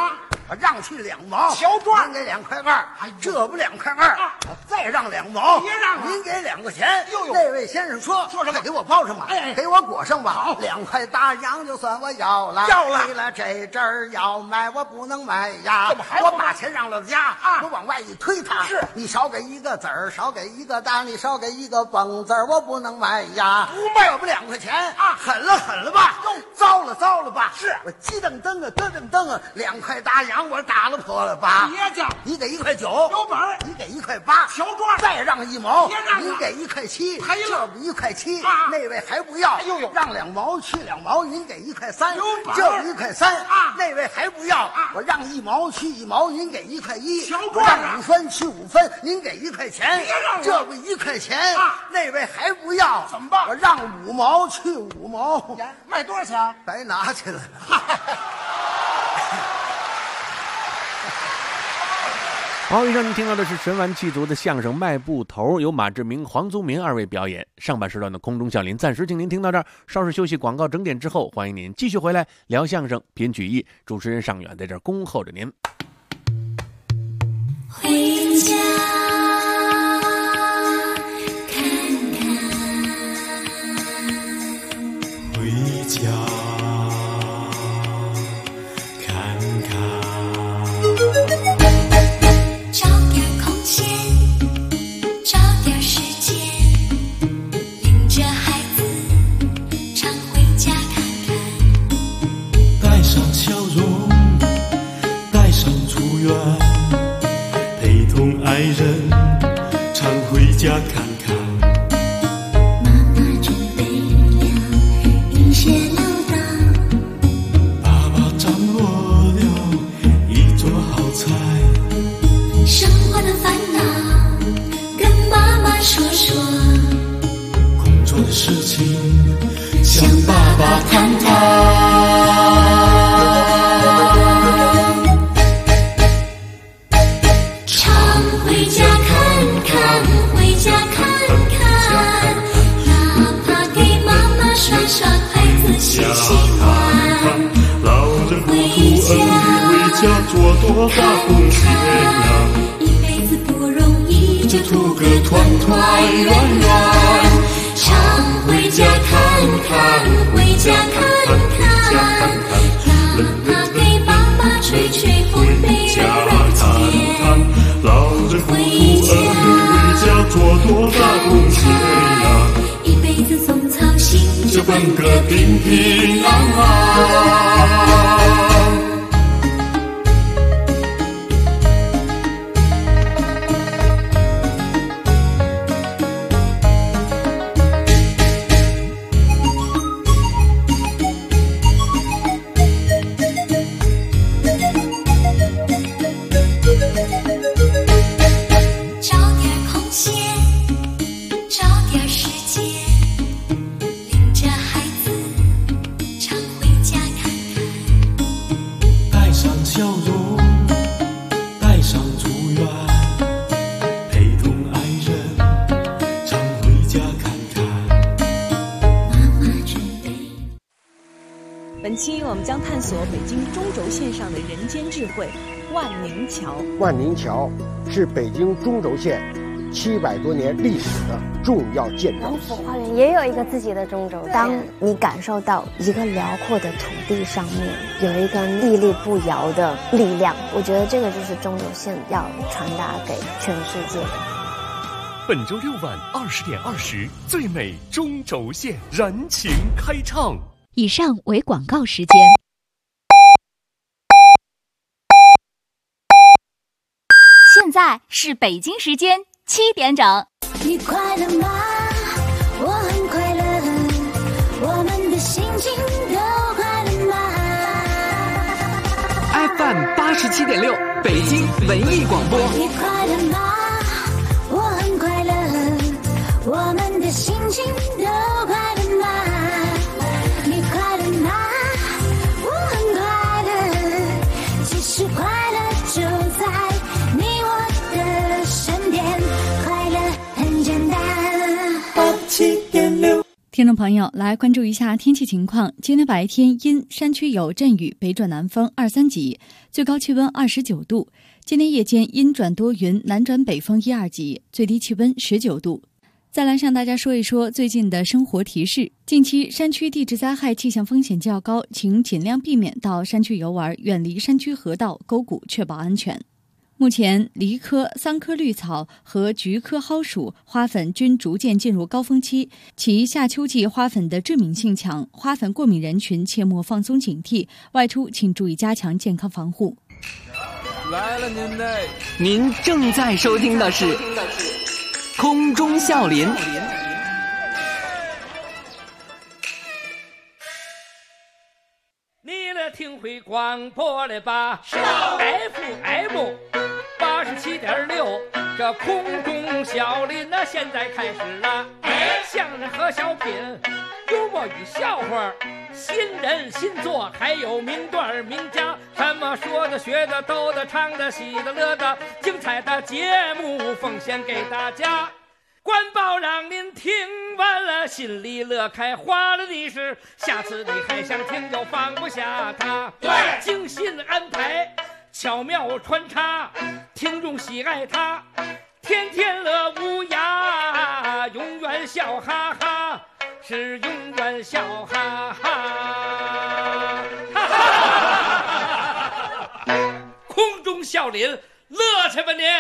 Speaker 3: 我让去2毛，
Speaker 4: 小篆
Speaker 3: 您给2块2，这不2块2，我再让2毛，
Speaker 4: 别让了，
Speaker 3: 您给2块钱。
Speaker 4: 呦，
Speaker 3: 那位先生说
Speaker 4: 什么？
Speaker 3: 给我包上吧，给我裹上吧。
Speaker 4: 好
Speaker 3: ，2块大洋就算我要了，为了这阵儿要买，我不能买呀。
Speaker 4: 怎么还
Speaker 3: 我把钱让了家
Speaker 4: 啊？
Speaker 3: 我往外一推他，
Speaker 4: 是
Speaker 3: 你少给一个子儿，少给一个大，你少给一个蹦子儿，我不能买呀。
Speaker 4: 不卖，
Speaker 3: 这不2块钱
Speaker 4: 啊？
Speaker 3: 狠了吧？糟了吧？
Speaker 4: 是
Speaker 3: 我鸡噔噔啊，咯噔噔啊，2块大洋我打了破了吧？
Speaker 4: 别介，
Speaker 3: 你给1块9，
Speaker 4: 有本儿，
Speaker 3: 你给1块8，
Speaker 4: 小篆
Speaker 3: 再让1毛，
Speaker 4: 别让了，
Speaker 3: 您给1块7，
Speaker 4: 赔了，
Speaker 3: 这不1块7，
Speaker 4: 那
Speaker 3: 位还不要，让2毛去2毛，您给1块3，这不1块3，那位还不要，我让1毛去1毛，您给1块1，我让5分去5分，您给1块钱，这不1块钱，那位还不要，
Speaker 4: 怎么办？
Speaker 3: 我让5毛去5毛，
Speaker 4: 卖多少钱？
Speaker 3: 白拿去了。
Speaker 2: 好，以上您听到的是神完气足的相声卖布头，由马志明、黄宗民2位表演。上半时段的空中笑林暂时请您听到这儿，稍事休息，广告整点之后，欢迎您继续回来聊相声、品曲艺。主持人尚远在这儿恭候着您。
Speaker 5: 回家看看，
Speaker 6: 回家看看。
Speaker 5: 找点空闲，找点时间，领着孩子常回家看看。
Speaker 6: 带上笑容，带上祝愿，陪同爱人常回家看看。
Speaker 5: 妈妈准备了一些唠叨，
Speaker 6: 爸爸掌握了一桌好菜。
Speaker 5: 生活的烦恼跟妈妈说说，
Speaker 6: 工作的事情向爸爸谈谈。
Speaker 5: 常回家看看，回家看看，哪怕给妈妈刷刷筷子洗洗碗。
Speaker 6: 老人不图儿女为家做多大贡献呀，
Speaker 5: 一辈子不容易，就图个团团圆圆。常回家看看，回家看看，哪怕给爸爸吹吹风被热热天。
Speaker 6: 老人不图儿女为家做多大贡献呀，
Speaker 5: 一辈子总操心，
Speaker 6: 就奔个平平安安。
Speaker 5: 找点空闲，找点时间，领着孩子常回家看看。
Speaker 6: 带上笑容，带上祝愿，陪同爱人常回家看看。
Speaker 5: 妈妈准备。
Speaker 7: 本期我们将探索北京中轴线上的人间智慧——万宁桥。
Speaker 8: 万宁桥是北京中轴线700多年历史的重要建筑。
Speaker 9: 龙府花园也有一个自己的中轴线。当你感受到一个辽阔的土地上面有一个屹立不摇的力量，我觉得这个就是中轴线要传达给全世界的。
Speaker 10: 本周6晚20点20，最美中轴线燃情开唱。
Speaker 11: 以上为广告时间。
Speaker 12: 现在是北京时间7点整。
Speaker 5: 你快乐吗？我很快乐，我们的心情都快乐吗
Speaker 13: ？FM 87.6，北京文艺广播。
Speaker 5: 你快乐吗？我很快乐，我们的心情都快乐吗？你快乐吗？我很快乐，其实快乐就在你我的身边，快乐很简单。
Speaker 6: 87.6，
Speaker 7: 听
Speaker 14: 听众朋友，来关注一下天气情况。今天白天阴，山区有阵雨，北转南风2、3级，最高气温29度。今天夜间阴转多云，南转北风1、2级，最低气温19度。再来向大家说一说最近的生活提示。近期山区地质灾害气象风险较高，请尽量避免到山区游玩，远离山区河道、沟谷，确保安全。目前，梨科、桑科绿草和菊科蒿属花粉均逐渐进入高峰期，其夏秋季花粉的致敏性强，花粉过敏人群切莫放松警惕，外出请注意加强健康防护。
Speaker 13: 来了您正在收听的是空中笑林。
Speaker 1: 你来听会广播了吧？是 FM 87.6，这空中笑林那现在开始了。相声和小品，幽默与笑话，新人新作，还有名段名家，什么说的、学的、逗的、唱的、喜的、乐的，精彩的节目奉献给大家。官报让您听完了心里乐开花了的是，下次你还想听就放不下它。对，精心安排，巧妙穿插，听众喜爱它，天天乐无涯，永远笑哈哈，是永远笑哈哈。空中笑林，乐去吧您！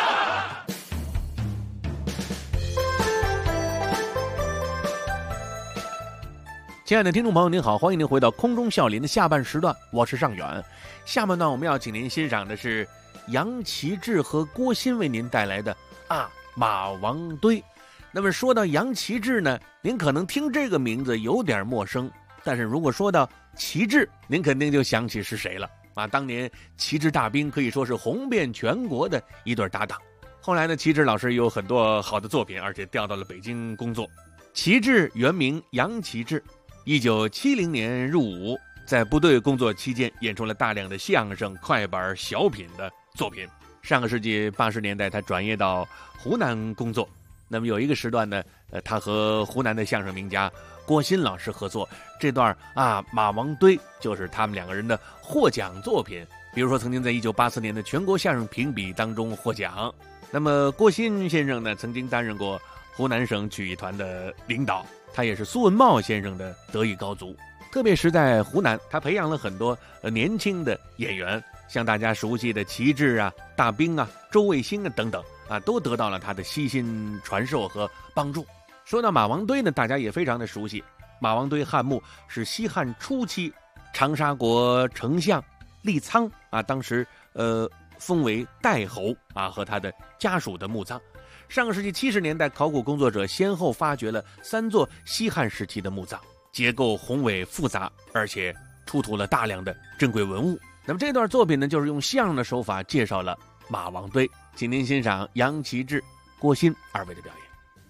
Speaker 2: 亲爱的听众朋友您好，欢迎您回到空中笑林的下半时段，我是尚远。下半段我们要请您欣赏的是杨奇志和郭鑫为您带来的马王堆。那么说到杨奇志呢，您可能听这个名字有点陌生，但是如果说到旗帜，您肯定就想起是谁了当年旗帜大兵可以说是红遍全国的一对搭档。后来呢，旗帜老师有很多好的作品，而且调到了北京工作。旗帜原名杨奇志，1970年入伍，在部队工作期间演出了大量的相声、快板、小品的作品。上个世纪80年代，他转业到湖南工作。那么有一个时段呢，他和湖南的相声名家郭鑫老师合作，这段马王堆就是他们两个人的获奖作品。比如说，曾经在1984年的全国相声评比当中获奖。那么郭鑫先生呢，曾经担任过湖南省曲艺团的领导，他也是苏文茂先生的得意高足。特别是在湖南，他培养了很多年轻的演员，像大家熟悉的旗帜大兵周卫星等等都得到了他的悉心传授和帮助。说到马王堆呢，大家也非常的熟悉。马王堆汉墓是西汉初期长沙国丞相李沧当时封为代侯和他的家属的墓葬。上个世纪70年代，考古工作者先后发掘了3座西汉时期的墓葬，结构宏伟复杂，而且出土了大量的珍贵文物。那么这段作品呢，就是用相声的手法介绍了马王堆，请您欣赏杨奇志、郭鑫二位的表演。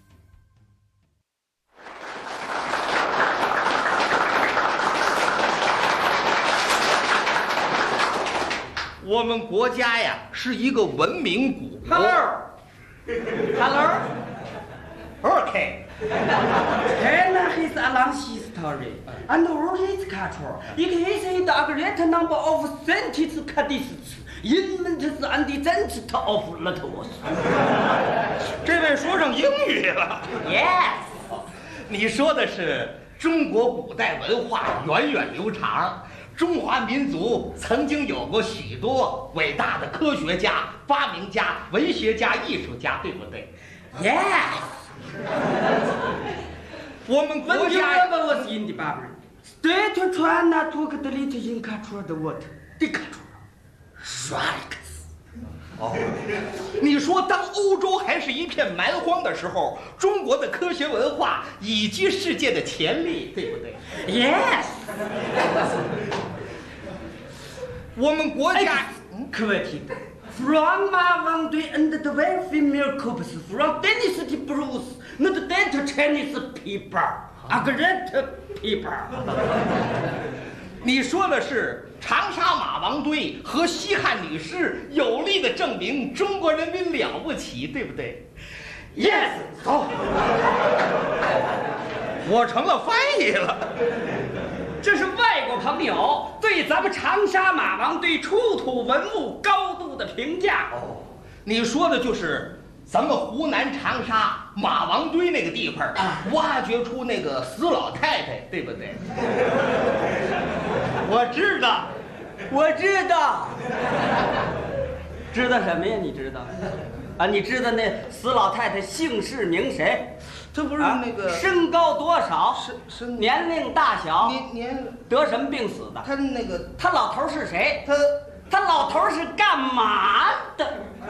Speaker 15: 我们国家呀是一个文明古国。
Speaker 16: Hello.
Speaker 15: Okay.
Speaker 16: China has a long history and all its culture. It has a great number of scientists, cadets, inventors, and inventors of letters.
Speaker 15: 这位说上英语了。
Speaker 16: Yes.
Speaker 15: 你说的是中国古代文化源远流长。中华民族曾经有过许多伟大的科学家、发明家、文学家、艺术家，对不对
Speaker 16: ？Yes.
Speaker 15: 我们国家
Speaker 16: When the was independent, State China took the lead in control the world. The control. Sharks.
Speaker 15: 你说当欧洲还是一片蛮荒的时候，中国的科学文化已居世界的前列，对不对
Speaker 16: ？Yes.
Speaker 15: 我们国家
Speaker 16: quoted from Mawang Dui and the very female corpse from Dynasty Bruce, not that Chinese people, a great people.
Speaker 15: 你说的是长沙马王堆和西汉女尸有力的证明中国人民了不起，对不对
Speaker 16: ？Yes. 走。
Speaker 15: 我成了翻译了。
Speaker 16: 这是外国朋友对咱们长沙马王堆出土文物高度的评价。
Speaker 15: 哦，你说的就是咱们湖南长沙马王堆那个地方挖掘出那个死老太太，对不对？我知道，
Speaker 16: 我知道。知道什么呀？你知道？啊，你知道那死老太太姓氏名谁？
Speaker 15: 这不是那个
Speaker 16: 身高多少？年龄大小？
Speaker 15: 年
Speaker 16: 得什么病死的？
Speaker 15: 他那个
Speaker 16: 他老头是谁？他老头是干嘛的？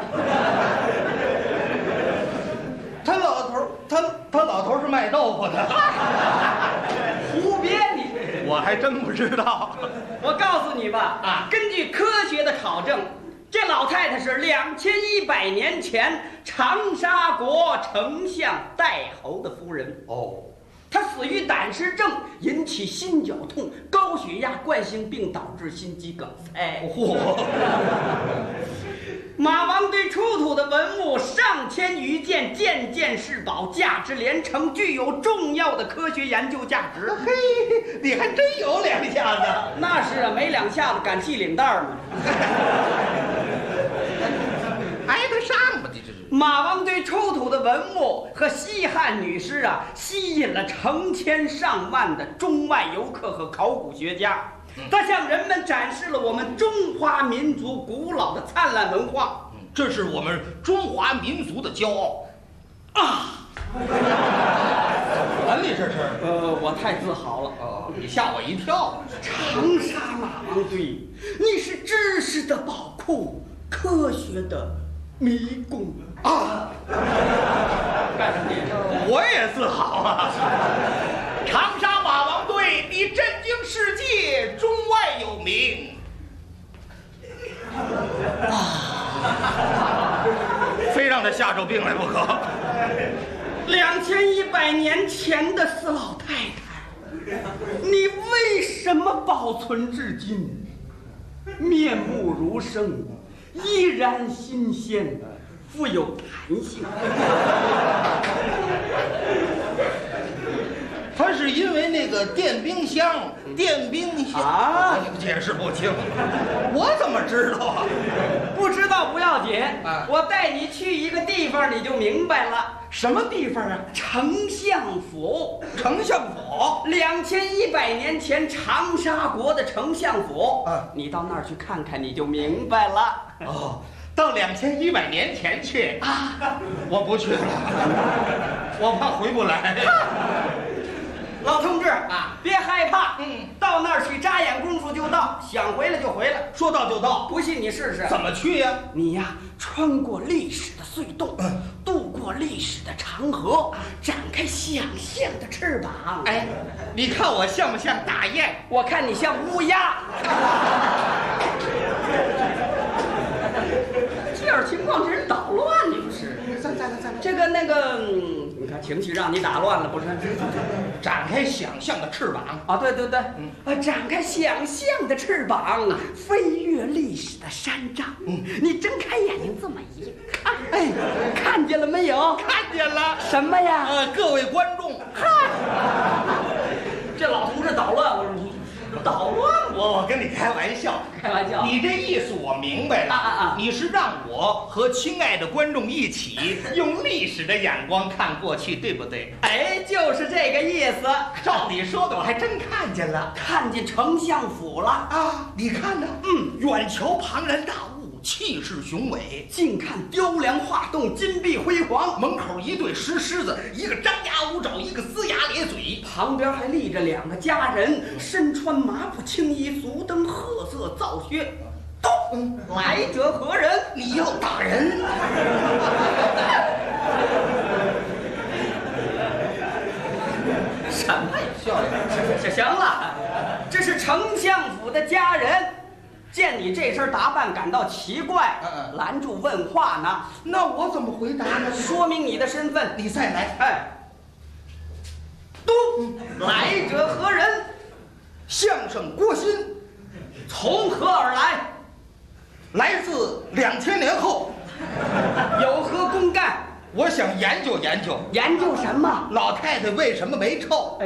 Speaker 15: 他老头是卖豆腐的。
Speaker 16: 胡编你！
Speaker 15: 我还真不知道。
Speaker 16: 我告诉你吧，根据科学的考证，这老太太是2100年前长沙国丞相戴侯的夫人。
Speaker 15: 哦，
Speaker 16: 她死于胆石症，引起心绞痛、高血压、冠心病，导致心肌梗塞。马王堆出土的文物上千余件，件件是宝，价值连城，具有重要的科学研究价值。
Speaker 15: 嘿，你还真有两下子。
Speaker 16: 那是啊，没两下子敢系领带吗？
Speaker 15: 挨得上吗？这是
Speaker 16: 马王堆出土的文物和西汉女尸吸引了成千上万的中外游客和考古学家。它向人们展示了我们中华民族古老的灿烂文化，
Speaker 15: 这是我们中华民族的骄傲啊！你这是？
Speaker 16: 我太自豪了。
Speaker 15: 你吓我一跳。
Speaker 16: 长沙马王堆，你是知识的宝库，科学的迷宫啊！干什么你？
Speaker 15: 我也自豪啊！长沙马王堆，你震惊世界，中外有名。非让他吓着病来不可。
Speaker 16: 2100年前的死老太太，你为什么保存至今？面目如生，依然新鲜，富有弹性。
Speaker 15: 他是因为那个电冰箱啊，解释不清，我怎么知道啊？
Speaker 16: 不知道不要紧，我带你去一个地方，你就明白了。
Speaker 15: 什么地方啊？
Speaker 16: 丞相府。
Speaker 15: 丞相府
Speaker 16: ，2100年前长沙国的丞相府。你到那儿去看看，你就明白了。
Speaker 15: 哦，到2100年前去啊？我不去了，我怕回不来。
Speaker 16: 老同志啊，别害怕，到那儿去眨眼功夫就到，想回来就回来，
Speaker 15: 说到就到。
Speaker 16: 不信你试试。
Speaker 15: 怎么去呀？
Speaker 16: 你呀，穿过历史的隧洞，渡过历史的长河，展开想象的翅膀。
Speaker 15: 哎，你看我像不像大雁？
Speaker 16: 我看你像乌鸦。这样情况使人捣乱，你不是？这个那个，你看情绪让你打乱了，不是？
Speaker 15: 展开想象的翅膀
Speaker 16: 啊！对对对，展开想象的翅膀，飞越历史的山障。你睁开眼睛这么一看，哎，看见了没有？
Speaker 15: 看见了。
Speaker 16: 什么呀？
Speaker 15: 各位观众，
Speaker 16: 这老同志捣乱，我说你捣乱
Speaker 15: 我跟你开玩笑，
Speaker 16: 开玩笑。
Speaker 15: 你这意思我明白了你是让我和亲爱的观众一起用历史的眼光看过去，对不对？
Speaker 16: 哎，就是这个意思。
Speaker 15: 照你说的，我还真看见了，
Speaker 16: 看见丞相府了
Speaker 15: 啊！你看呢？远瞧庞然大物，气势雄伟；
Speaker 16: 近看雕梁画栋，金碧辉煌。
Speaker 15: 门口一对石狮子，一个张牙舞爪，一个龇牙咧嘴，
Speaker 16: 旁边还立着2个家人，身穿麻布青衣，足蹬褐色皂靴。来者何人？
Speaker 15: 你要打人？
Speaker 16: 什么呀？行了，这是丞相府的家人。见你这身打扮感到奇怪，拦住问话呢。
Speaker 15: 那我怎么回答呢？
Speaker 16: 说明你的身份。
Speaker 15: 你再来。
Speaker 16: 哎，来者何人？
Speaker 15: 相声郭鑫。
Speaker 16: 从何而来？
Speaker 15: 来自2000年后。
Speaker 16: 有何公干？
Speaker 15: 我想研究研究。
Speaker 16: 研究什么？
Speaker 15: 老太太为什么没臭？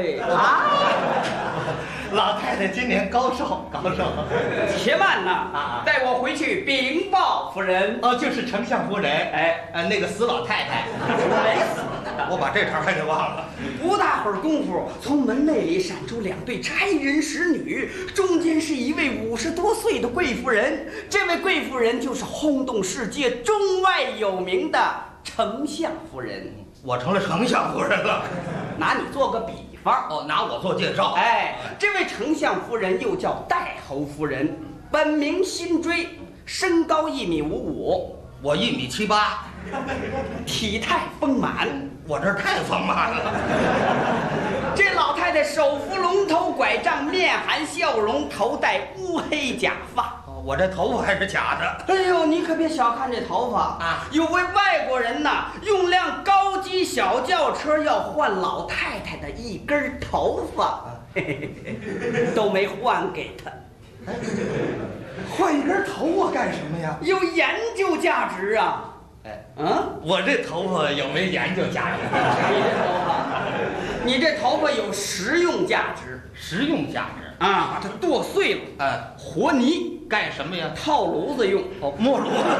Speaker 15: 老太太今年高寿？
Speaker 16: 且慢呐！带我回去禀报夫人。
Speaker 15: 哦，就是丞相夫人。那个死老太太
Speaker 16: 没死。
Speaker 15: 我把这茬还给忘了。
Speaker 16: 不大会儿功夫，从门内里闪出2对差人使女，中间是一位50多岁的贵妇人。这位贵妇人就是轰动世界、中外有名的丞相夫人。
Speaker 15: 我成了丞相夫人了。
Speaker 16: 拿你做个比方。
Speaker 15: 哦，拿我做介绍。
Speaker 16: 这位丞相夫人又叫太侯夫人，本名辛追，身高1.55米，
Speaker 15: 我1.78米，
Speaker 16: 体态丰满。
Speaker 15: 我这太丰满了。
Speaker 16: 这老太太手扶龙头拐杖，面含笑容，头戴乌黑假发。
Speaker 15: 我这头发还是假的。
Speaker 16: 哎呦，你可别小看这头发啊！有位外国人呐，用辆高级小轿车要换老太太的一根头发，都没换给他。
Speaker 15: 换一根头发干什么呀？
Speaker 16: 有研究价值啊！
Speaker 15: 我这头发有没有研究价值？
Speaker 16: 你这头发有实用价值。
Speaker 15: 实用价值
Speaker 16: 啊！把它剁碎了，和泥
Speaker 15: 干什么呀？
Speaker 16: 套炉子用。
Speaker 15: 磨炉子。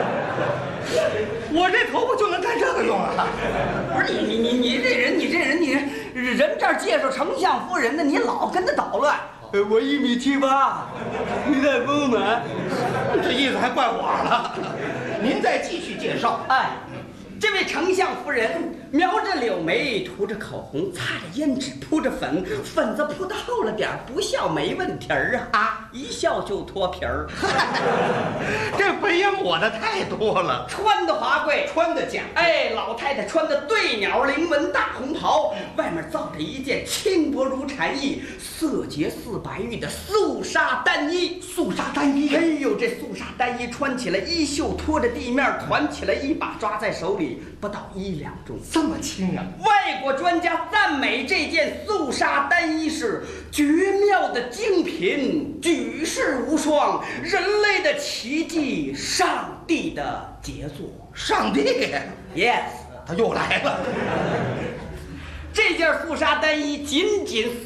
Speaker 15: 我这头发就能干这个用啊？
Speaker 16: 不是你这人，你人这儿介绍丞相夫人的，你老跟他捣乱。我1.78米，你太丰满，
Speaker 15: 这意思还怪我了。您再继续介绍。
Speaker 16: 这位丞相夫人描着柳眉，涂着口红，擦着胭脂，铺着粉，粉子铺的厚了点，不笑没问题儿啊！一笑就脱皮儿。
Speaker 15: 这肥也抹的太多了。
Speaker 16: 穿的华贵，
Speaker 15: 穿的假。
Speaker 16: 老太太穿的对鸟翎纹大红袍，外面罩着一件轻薄如蝉翼、色洁似白玉的素纱单衣。
Speaker 15: 素纱单衣。
Speaker 16: 哎呦，这素纱单衣穿起来，衣袖拖着地面，团起来，一把抓在手里，不到1两重，
Speaker 15: 这么轻啊！
Speaker 16: 外国专家赞美这件素纱单衣是绝妙的精品，举世无双，人类的奇迹，上帝的杰作。
Speaker 15: 上帝
Speaker 16: ，yes，
Speaker 15: 他又来了。
Speaker 16: 这件素纱单衣仅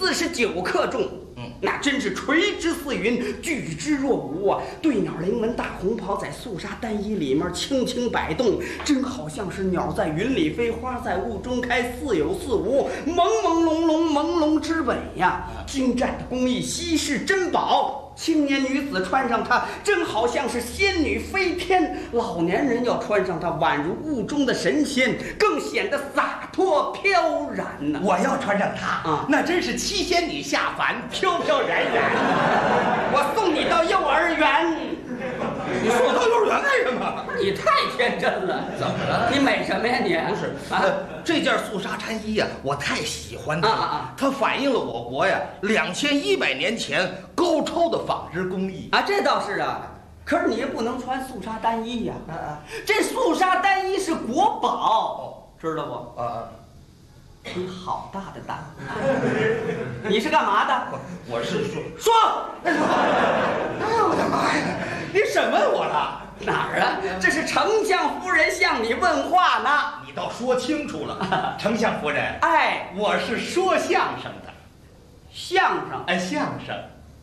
Speaker 16: 49克重。那真是垂直似云，举之若无啊！对鸟翎纹大红袍在素纱单衣里面轻轻摆动，真好像是鸟在云里飞，花在雾中开，似有似无，朦朦胧胧，朦胧之美呀！精湛的工艺，稀世珍宝。青年女子穿上它，真好像是仙女飞天；老年人要穿上它，宛如雾中的神仙，更显得洒脱飘然呢。
Speaker 15: 我要穿上它那真是七仙女下凡，飘飘然然。
Speaker 16: 我送你到幼儿园。
Speaker 15: 你送我到幼儿园干什么？
Speaker 16: 你太天真了。
Speaker 15: 怎么了？
Speaker 16: 你美什么呀你？
Speaker 15: 不是这件素纱单衣呀，我太喜欢它了。它反映了我国呀2100年前高超的纺织工艺
Speaker 16: 啊。这倒是啊。可是你也不能穿素纱单衣呀。这素纱单衣是国宝，知道不？你好大的胆！你是干嘛的？
Speaker 15: 我是
Speaker 16: 说。
Speaker 15: 哎呀，我的妈呀！你审问我了？
Speaker 16: 哪儿啊？这是丞相夫人向你问话呢。
Speaker 15: 你倒说清楚了，丞相夫人。我是说相声的。
Speaker 16: 相声？
Speaker 15: 相声。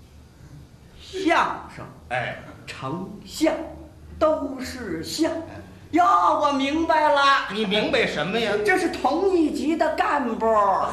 Speaker 16: 相声。丞相，都是相。呀，我明白了。
Speaker 15: 你明白什么呀？
Speaker 16: 这是同一级的干部。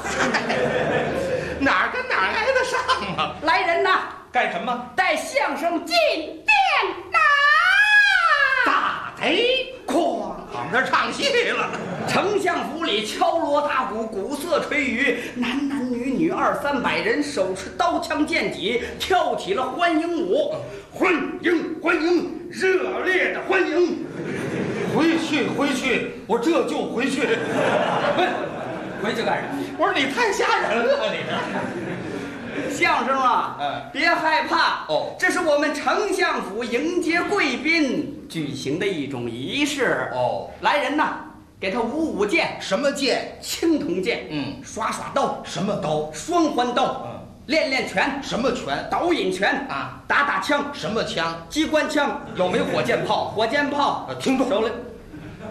Speaker 15: 哪儿跟哪儿挨得上啊？
Speaker 16: 来人呐！
Speaker 15: 干什么？
Speaker 16: 带相声进殿呐！
Speaker 15: 大贼，哐，我们这唱戏了。
Speaker 16: 丞相府里敲锣打鼓，鼓瑟吹竽，男男女女200-300人，手持刀枪剑戟，跳起了欢迎舞。欢迎，欢迎，热烈的欢迎！
Speaker 15: 回去，我这就回去。
Speaker 16: 回去干什么？
Speaker 15: 我说你太吓人了，你
Speaker 16: 这相声啊，别害怕这是我们丞相府迎接贵宾举行的一种仪式来人呐，给他舞剑。
Speaker 15: 什么剑？
Speaker 16: 青铜剑。耍耍刀。
Speaker 15: 什么刀？
Speaker 16: 双环刀。练练拳。
Speaker 15: 什么拳？
Speaker 16: 导引拳啊。打打枪。
Speaker 15: 什么枪？
Speaker 16: 机关枪。有没有火箭炮？火箭炮。
Speaker 15: 听住，
Speaker 16: 手里。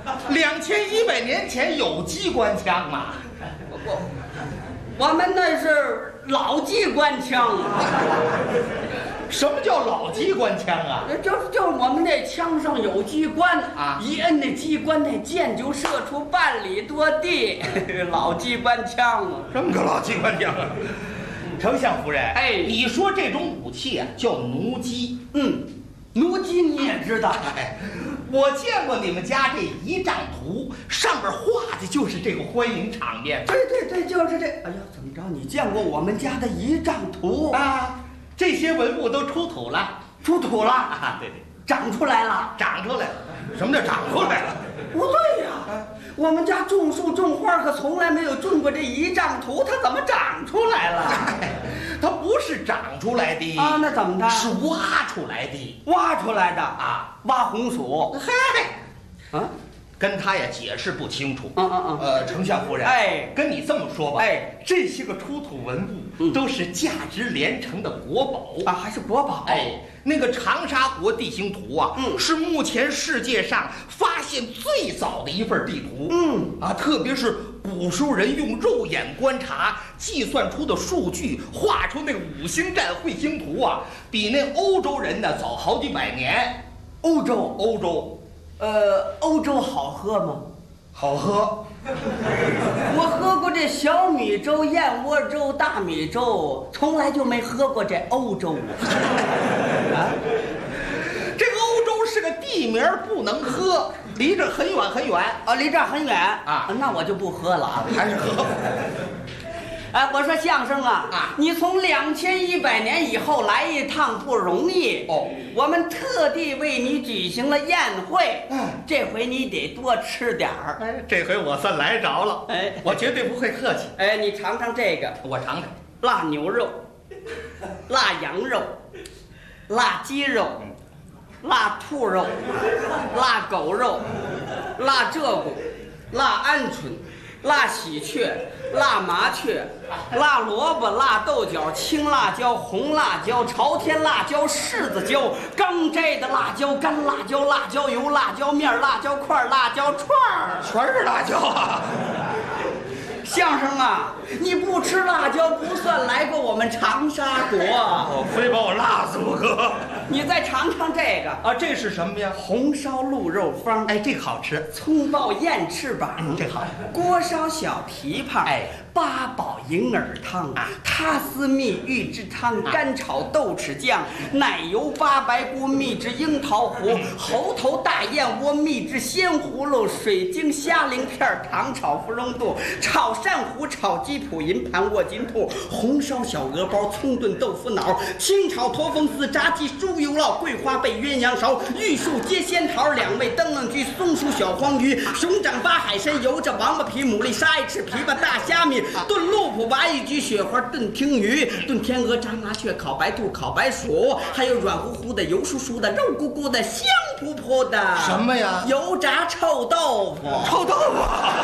Speaker 15: 2100年前有机关枪吗？
Speaker 16: 我们那是老机关枪啊。
Speaker 15: 什么叫老机关枪啊？
Speaker 16: 就是我们那枪上有机关啊，一摁那机关，那箭就射出半里多地。老机关枪啊，
Speaker 15: 这么个老机关枪啊！丞相夫人，
Speaker 16: 哎，
Speaker 15: 你说这种武器啊叫弩机，
Speaker 16: 弩机你也知道？
Speaker 15: 哎，我见过你们家这仪仗图，上面画的就是这个欢迎场面。
Speaker 16: 对，就是这。哎呀，怎么着？你见过我们家的仪仗图
Speaker 15: 啊？这些文物都出土了，
Speaker 16: 出土了
Speaker 15: 啊！对，
Speaker 16: 长出来了，
Speaker 15: 长出来了。什么叫长出来了？
Speaker 16: 不对呀，我们家种树种花可从来没有种过这仪仗图，它怎么长出来了？
Speaker 15: 它不是长出来的
Speaker 16: 啊，那怎么着？
Speaker 15: 是挖出来的，
Speaker 16: 挖出来的啊！挖红薯，
Speaker 15: 嗨，啊。跟他也解释不清楚。丞相夫人，
Speaker 16: 哎，
Speaker 15: 跟你这么说吧，
Speaker 16: 哎，
Speaker 15: 这些个出土文物都是价值连城的国宝
Speaker 16: 啊，还是国宝。
Speaker 15: 哎，那个长沙国地形图啊，是目前世界上发现最早的一份地图。特别是古时候人用肉眼观察计算出的数据，画出那个5星战彗星图啊，比那欧洲人呢早好几百年。欧洲。
Speaker 16: 欧洲好喝吗？
Speaker 15: 好喝。
Speaker 16: 我喝过这小米粥、燕窝粥、大米粥，从来就没喝过这欧洲。
Speaker 15: 啊，这个欧洲是个地名，不能喝，离这很远很远
Speaker 16: 啊，离这很远
Speaker 15: 啊，
Speaker 16: 那我就不喝了啊，
Speaker 15: 还是喝。
Speaker 16: 哎，我说相声啊，你从2100年以后来一趟不容易哦。我们特地为你举行了宴会，这回你得多吃点儿。
Speaker 15: 哎，这回我算来着了，哎，我绝对不会客气。
Speaker 16: 哎，你尝尝这个，
Speaker 15: 我尝尝。
Speaker 16: 辣牛肉、辣羊肉、辣鸡肉、辣兔肉、辣狗肉、辣鹧鸪、辣鹌鹑、辣喜鹊、辣麻雀、辣萝卜、辣豆角、青辣椒、红辣椒、朝天辣椒、柿子椒、刚摘的辣椒、干辣椒、辣椒油、辣椒面、辣椒块、辣椒串儿，
Speaker 15: 全是辣椒啊！
Speaker 16: 相声啊，你不吃辣椒不算来过我们长沙国，
Speaker 15: 非把我辣死不可。
Speaker 16: 你再尝尝这个
Speaker 15: 啊，这是什么呀？
Speaker 16: 红烧鹿肉方，
Speaker 15: 哎，这个好吃。
Speaker 16: 葱爆燕翅膀，
Speaker 15: 这好。
Speaker 16: 锅烧小蹄膀，
Speaker 15: 哎，
Speaker 16: 八宝银耳汤啊，他丝蜜玉枝汤，干炒豆豉酱，奶油八白菇，秘制樱桃糊，猴头大燕窝，秘制鲜葫芦，水晶虾鳞片，糖炒芙蓉肚，炒鳝糊，炒鸡脯，银盘卧金兔，红烧小鹅包，葱炖豆腐脑，清炒驼峰丝，炸鸡猪油烙，桂花贝鸳鸯勺，玉树接仙桃，两味灯笼居，松鼠小黄鱼，熊掌八海参，油炸王八皮，牡蛎沙一翅，琵琶大虾米，炖鹿脯，娃一居，雪花炖听鱼，炖天鹅，炸麻雀，烤白兔，烤白薯，还有软乎乎的，油酥酥的，肉乎乎的，香扑扑的。
Speaker 15: 什么呀？
Speaker 16: 油炸臭豆腐。
Speaker 15: 臭豆腐。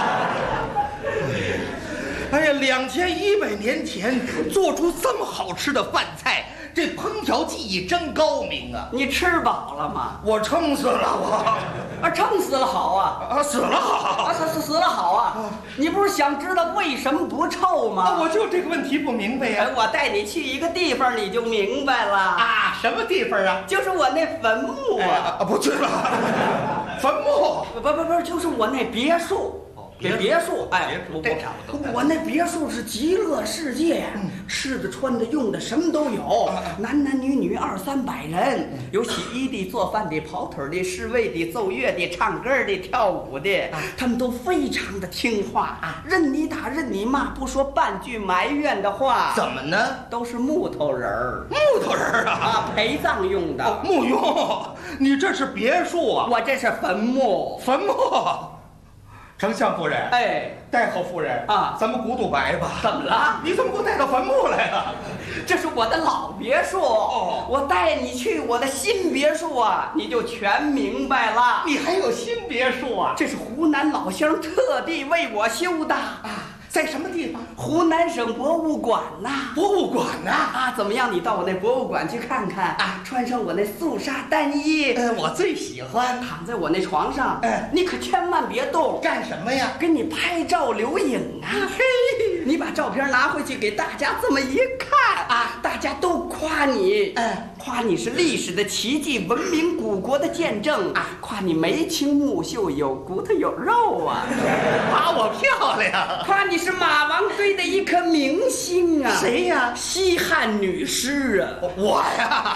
Speaker 15: 哎呀，2100年前做出这么好吃的饭菜，这烹调技艺真高明啊！
Speaker 16: 你吃饱了吗？
Speaker 15: 我撑死了，我
Speaker 16: 啊，撑死了好啊！
Speaker 15: 死了好
Speaker 16: 啊，死了好啊！你不是想知道为什么不臭吗？
Speaker 15: 我就这个问题不明白呀。
Speaker 16: 我带你去一个地方，你就明白了
Speaker 15: 啊！什么地方啊？
Speaker 16: 就是我那坟墓啊！
Speaker 15: 不去了，坟墓
Speaker 16: 不，就是我那别墅。别墅，哎，我那别墅是极乐世界，吃的、穿的、用的什么都有，男男女女200-300人，有洗衣的、做饭的、跑腿的、侍卫的、奏乐的、唱歌的、跳舞的，他们都非常的听话，任你打任你骂，不说半句埋怨的话。
Speaker 15: 怎么呢？
Speaker 16: 都是木头人儿，
Speaker 15: 木头人儿啊，
Speaker 16: 陪葬用的。
Speaker 15: 木用？你这是别墅啊？
Speaker 16: 我这是坟墓。
Speaker 15: 坟墓。丞相夫人，
Speaker 16: 哎，
Speaker 15: 太后夫人
Speaker 16: 啊，
Speaker 15: 咱们古赌白吧。
Speaker 16: 怎么了？
Speaker 15: 你怎么给我带到坟墓来了？
Speaker 16: 这是我的老别墅哦，我带你去我的新别墅啊，你就全明白了。
Speaker 15: 你还有新别墅啊？
Speaker 16: 这是湖南老乡特地为我修的啊。
Speaker 15: 在什么地方？
Speaker 16: 湖南省博物馆呐。
Speaker 15: 博物馆呐？
Speaker 16: 啊，怎么样？你到我那博物馆去看看啊！穿上我那素纱单衣，
Speaker 15: 我最喜欢。
Speaker 16: 躺在我那床上，你可千万别动。
Speaker 15: 干什么呀？
Speaker 16: 给你拍照留影啊！嘿，你把照片拿回去给大家这么一看啊，大家都夸你，夸你是历史的奇迹，文明古国的见证啊，夸你眉清目秀，有骨头有肉啊，
Speaker 15: 夸我漂亮，
Speaker 16: 夸你是马王堆的一颗明星啊！
Speaker 15: 谁呀？
Speaker 16: 西汉女尸啊！
Speaker 15: 我呀。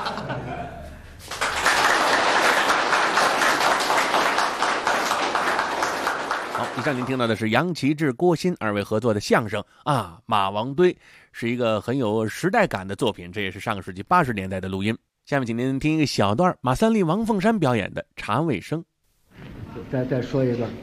Speaker 2: 好，以上您听到的是杨奇志、郭鑫二位合作的相声啊，《马王堆》是一个很有时代感的作品，这也是上个世纪80年代的录音。下面请您听一个小段马三立、王凤山表演的《茶味生》。
Speaker 8: 再说一个，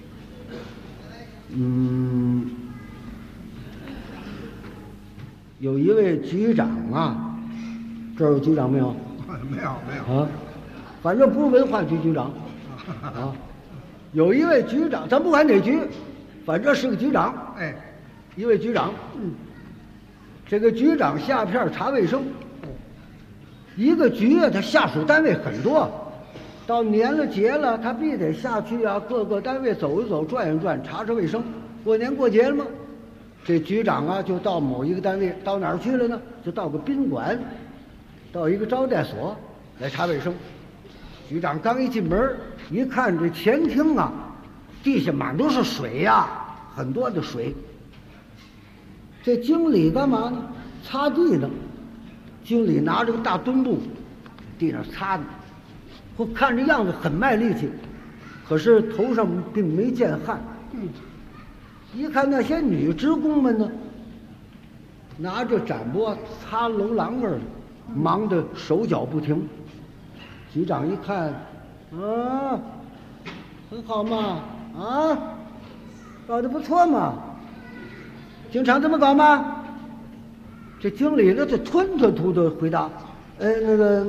Speaker 8: 有一位局长啊，这儿有局长没有？
Speaker 4: 没有
Speaker 8: 啊，反正不是文化局局长啊。有一位局长，咱不管哪局，反正是个局长。
Speaker 4: 哎，
Speaker 8: 一位局长，这个局长下片查卫生。一个局啊，他下属单位很多，到年了节了，他必得下去啊，各个单位走一走，转一转，查查卫生。过年过节了吗？这局长啊，就到某一个单位，到哪儿去了呢？就到个宾馆，到一个招待所来查卫生。局长刚一进门，一看这前厅啊，地下满都是水呀，很多的水。这经理干嘛呢？擦地呢。经理拿着个大墩布，地上擦呢，我看这样子很卖力气，可是头上并没见汗。一看那些女职工们呢，拿着展钵擦楼廊儿，忙得手脚不停。局长一看，啊，很好嘛，啊，搞得不错嘛，经常这么搞吗？这经理呢，就吞吞吐的回答：“那个，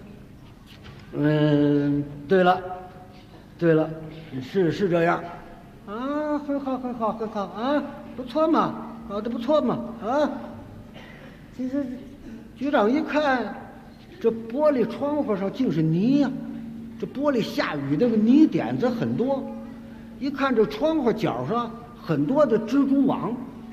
Speaker 8: 对了，是这样，啊，很好啊，不错嘛，搞得不错嘛，啊。”其实，局长一看，这玻璃窗户上尽是泥呀，这玻璃下雨那个泥点子很多，一看这窗户角上很多的蜘蛛网。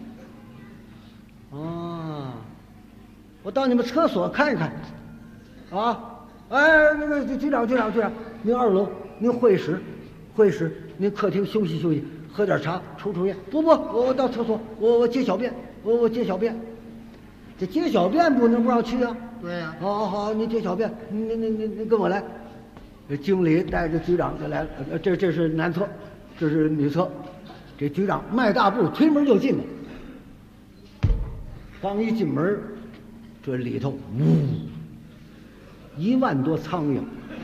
Speaker 8: 我到你们厕所看一看，啊，那个局长，您2楼，您会议室，您客厅休息休息，喝点茶，抽烟。不，我到厕所，我接小便，我接小便。这接小便不能不让去啊。
Speaker 4: 对呀。
Speaker 8: 好，您接小便，您跟我来。这经理带着局长就来了，这是男厕，这是女厕。这局长迈大步推门就进了，刚一进门。这里头1万多苍蝇，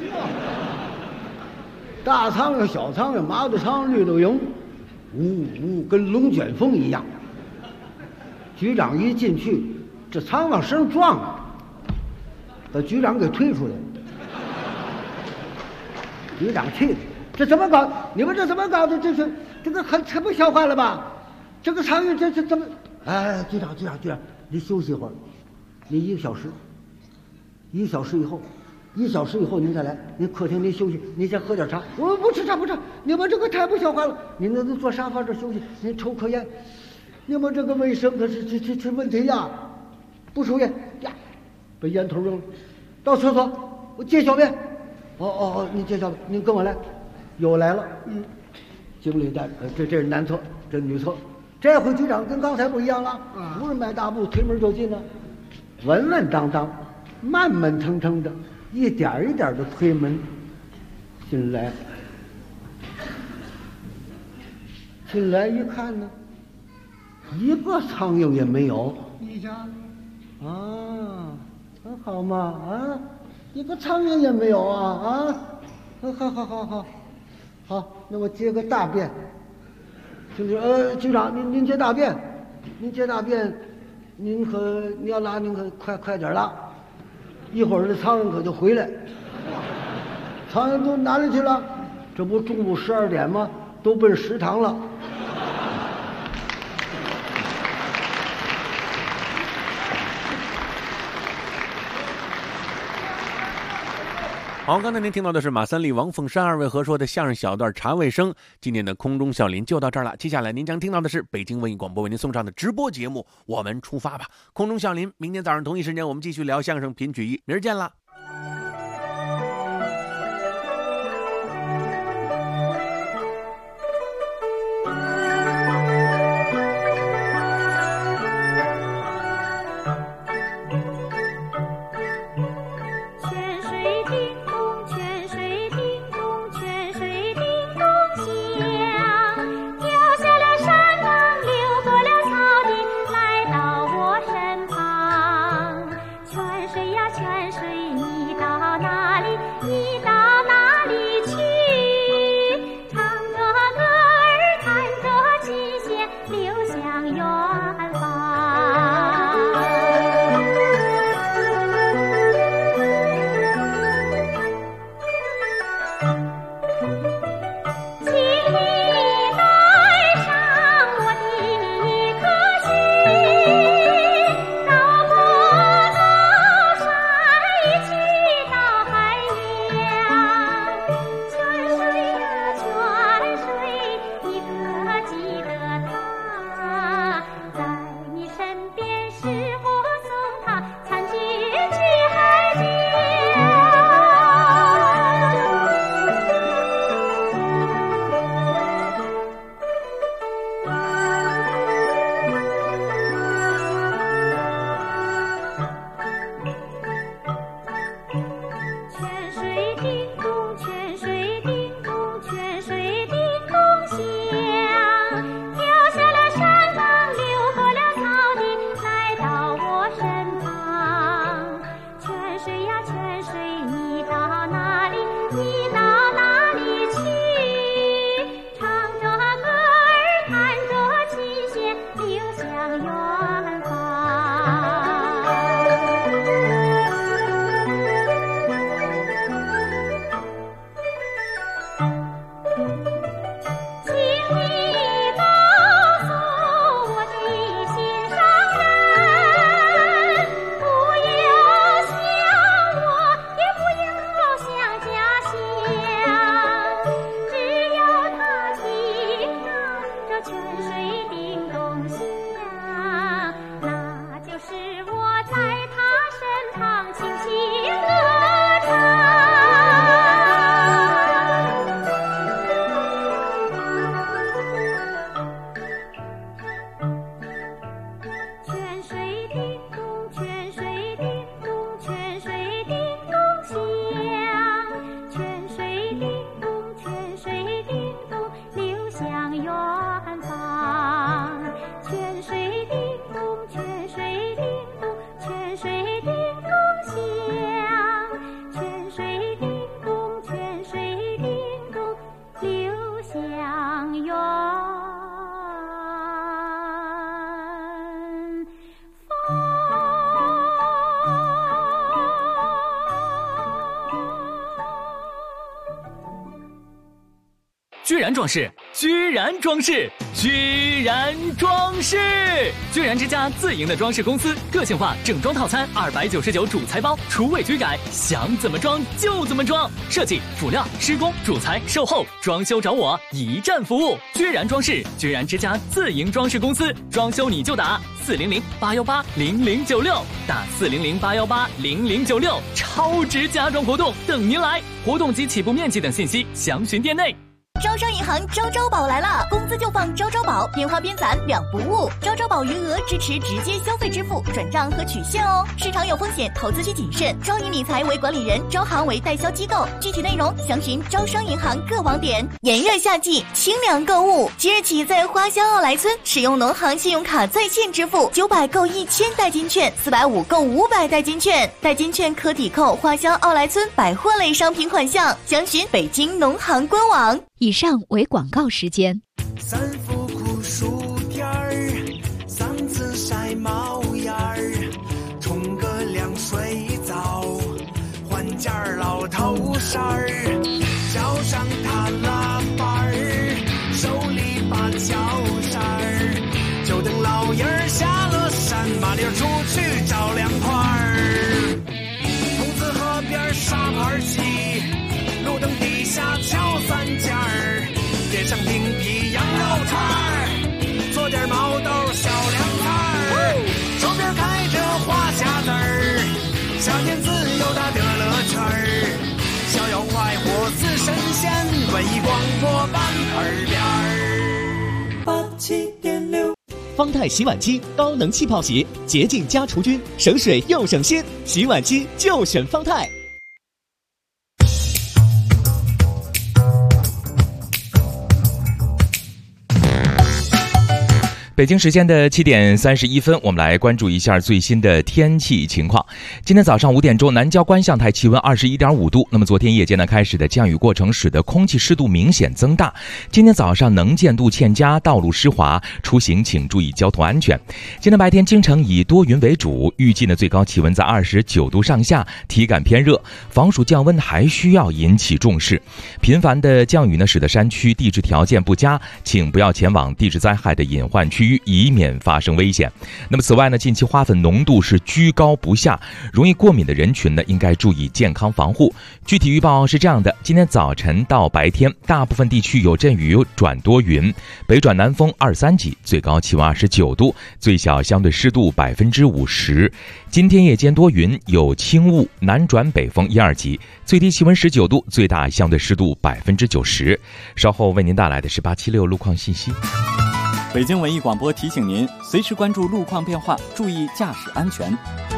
Speaker 8: 大苍蝇、小苍蝇、麻豆苍蝇、绿豆蝇，跟龙卷风一样。局长一进去，这苍蝇往身上撞啊，把局长给推出来了。局长气的，这怎么搞？你们这怎么搞的？这个很不像话了吧？这个苍蝇这怎么？哎，局长，您休息一会儿。您1个小时，1个小时以后您再来。您客厅您休息，您先喝点茶。我不吃茶，你们这个太不像话了。您那坐沙发这休息，您抽颗烟。你们这个卫生可是问题呀！不抽烟呀，把烟头扔了。到厕所，我接小便。哦，您接小便，您跟我来。又来了，经理带这是男厕，这女厕。这回局长跟刚才不一样了，不是迈大步推门就进了。稳稳当当，慢慢腾腾的，一点一点的推门进来。进来一看呢，一个苍蝇也没有。
Speaker 4: 你瞧，
Speaker 8: 啊，很好嘛，啊，一个苍蝇也没有啊，好，那我接个大便。就是局长，您接大便，您要拉，您可快点拉，一会儿这苍蝇可就回来。苍蝇都哪里去了？这不中午12点吗？都奔食堂了。
Speaker 2: 好，刚才您听到的是马三立、王凤山二位合说的相声小段《茶味生》。今天的空中笑林就到这儿了，接下来您将听到的是北京文艺广播为您送上的直播节目，我们出发吧！空中笑林，明天早上同一时间我们继续聊相声品曲艺，明儿见啦！
Speaker 13: 居然装饰，居然装饰，居然装饰！居然之家自营的装饰公司，个性化整装套餐299主材包，厨卫居改，想怎么装就怎么装。设计、辅料、施工、主材、售后、装修找我，一站服务。居然装饰，居然之家自营装饰公司，装修你就打400-818-0096，打400-818-0096，超值家装活动等您来，活动及起步面积等信息详询店内。
Speaker 12: 招商银行招招宝来了，工资就放招招宝，边花边攒两不误。招招宝余额支持直接消费支付、转账和取现哦。市场有风险，投资需谨慎。招银理财为管理人，招行为代销机构。具体内容详询招商银行各网点。炎热夏季，清凉购物，即日起在花乡奥莱村使用农行信用卡在线支付，900购1000代金券，450购500代金券，代金券可抵扣花乡奥莱村百货类商品款项。详询北京农行官网。
Speaker 11: 以上为广告时间。
Speaker 6: 三伏酷暑天儿，嗓子晒冒烟儿，冲个凉水澡，换件老头衫儿，脚上踏拉板儿，手里把脚扇儿，就等老爷儿下了山，麻溜出去找凉快儿。筒子河边沙盘戏。 下敲三件儿，点上冰皮羊肉串儿，做点毛豆小凉菜儿，手边开着花匣子儿，夏天自由它的乐趣儿，逍遥快活似神仙，文艺广播版耳边儿87.6。
Speaker 17: 方太洗碗机高能气泡洗，洁净加除菌，省水又省心，洗碗机就选方太。
Speaker 18: 北京时间的7点31分，我们来关注一下最新的天气情况。今天早上5点钟，南郊观象台气温21.5度。那么昨天夜间呢开始的降雨过程使得空气湿度明显增大。今天早上能见度欠佳，道路湿滑，出行请注意交通安全。今天白天京城以多云为主，预计呢最高气温在29度上下，体感偏热，防暑降温还需要引起重视。频繁的降雨呢使得山区地质条件不佳，请不要前往地质灾害的隐患区域，以免发生危险。那么此外呢，近期花粉浓度是居高不下，容易过敏的人群呢应该注意健康防护。具体预报是这样的：今天早晨到白天，大部分地区有阵雨转多云，北转南风2、3级，最高气温29度，最小相对湿度50%。今天夜间多云，有轻雾，南转北风1、2级，最低气温19度，最大相对湿度90%。稍后为您带来的是876路况信息。
Speaker 19: 北京文艺广播提醒您，随时关注路况变化，注意驾驶安全。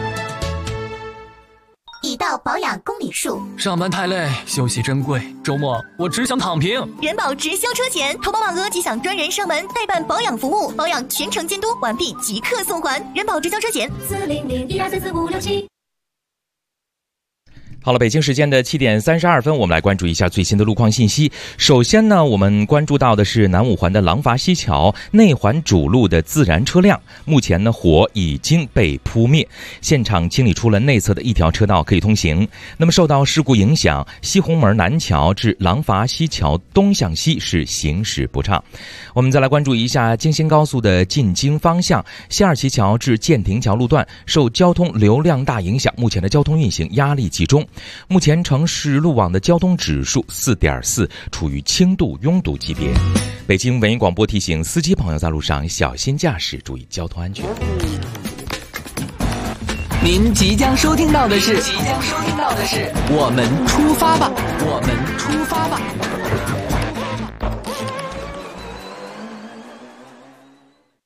Speaker 12: 已到保养公里数，
Speaker 13: 上班太累，休息珍贵，周末我只想躺平。
Speaker 12: 人保直销车险，投保满额即享专人上门代办保养服务，保养全程监督，完毕即刻送还。人保直销车险40012344567。
Speaker 18: 好了，北京时间的7点32分，我们来关注一下最新的路况信息。首先呢，我们关注到的是南五环的廊坊西桥内环主路的自燃车辆，目前呢火已经被扑灭，现场清理出了内侧的一条车道可以通行。那么受到事故影响，西红门南桥至廊坊西桥东向西是行驶不畅。我们再来关注一下京新高速的进京方向西二旗桥至建亭桥路段受交通流量大影响，目前的交通运行压力集中。目前城市路网的交通指数4.4，处于轻度拥堵级别。北京文艺广播提醒司机朋友在路上小心驾驶，注意交通安全。
Speaker 13: 您即将收听到的是我们出发吧，我们出发吧。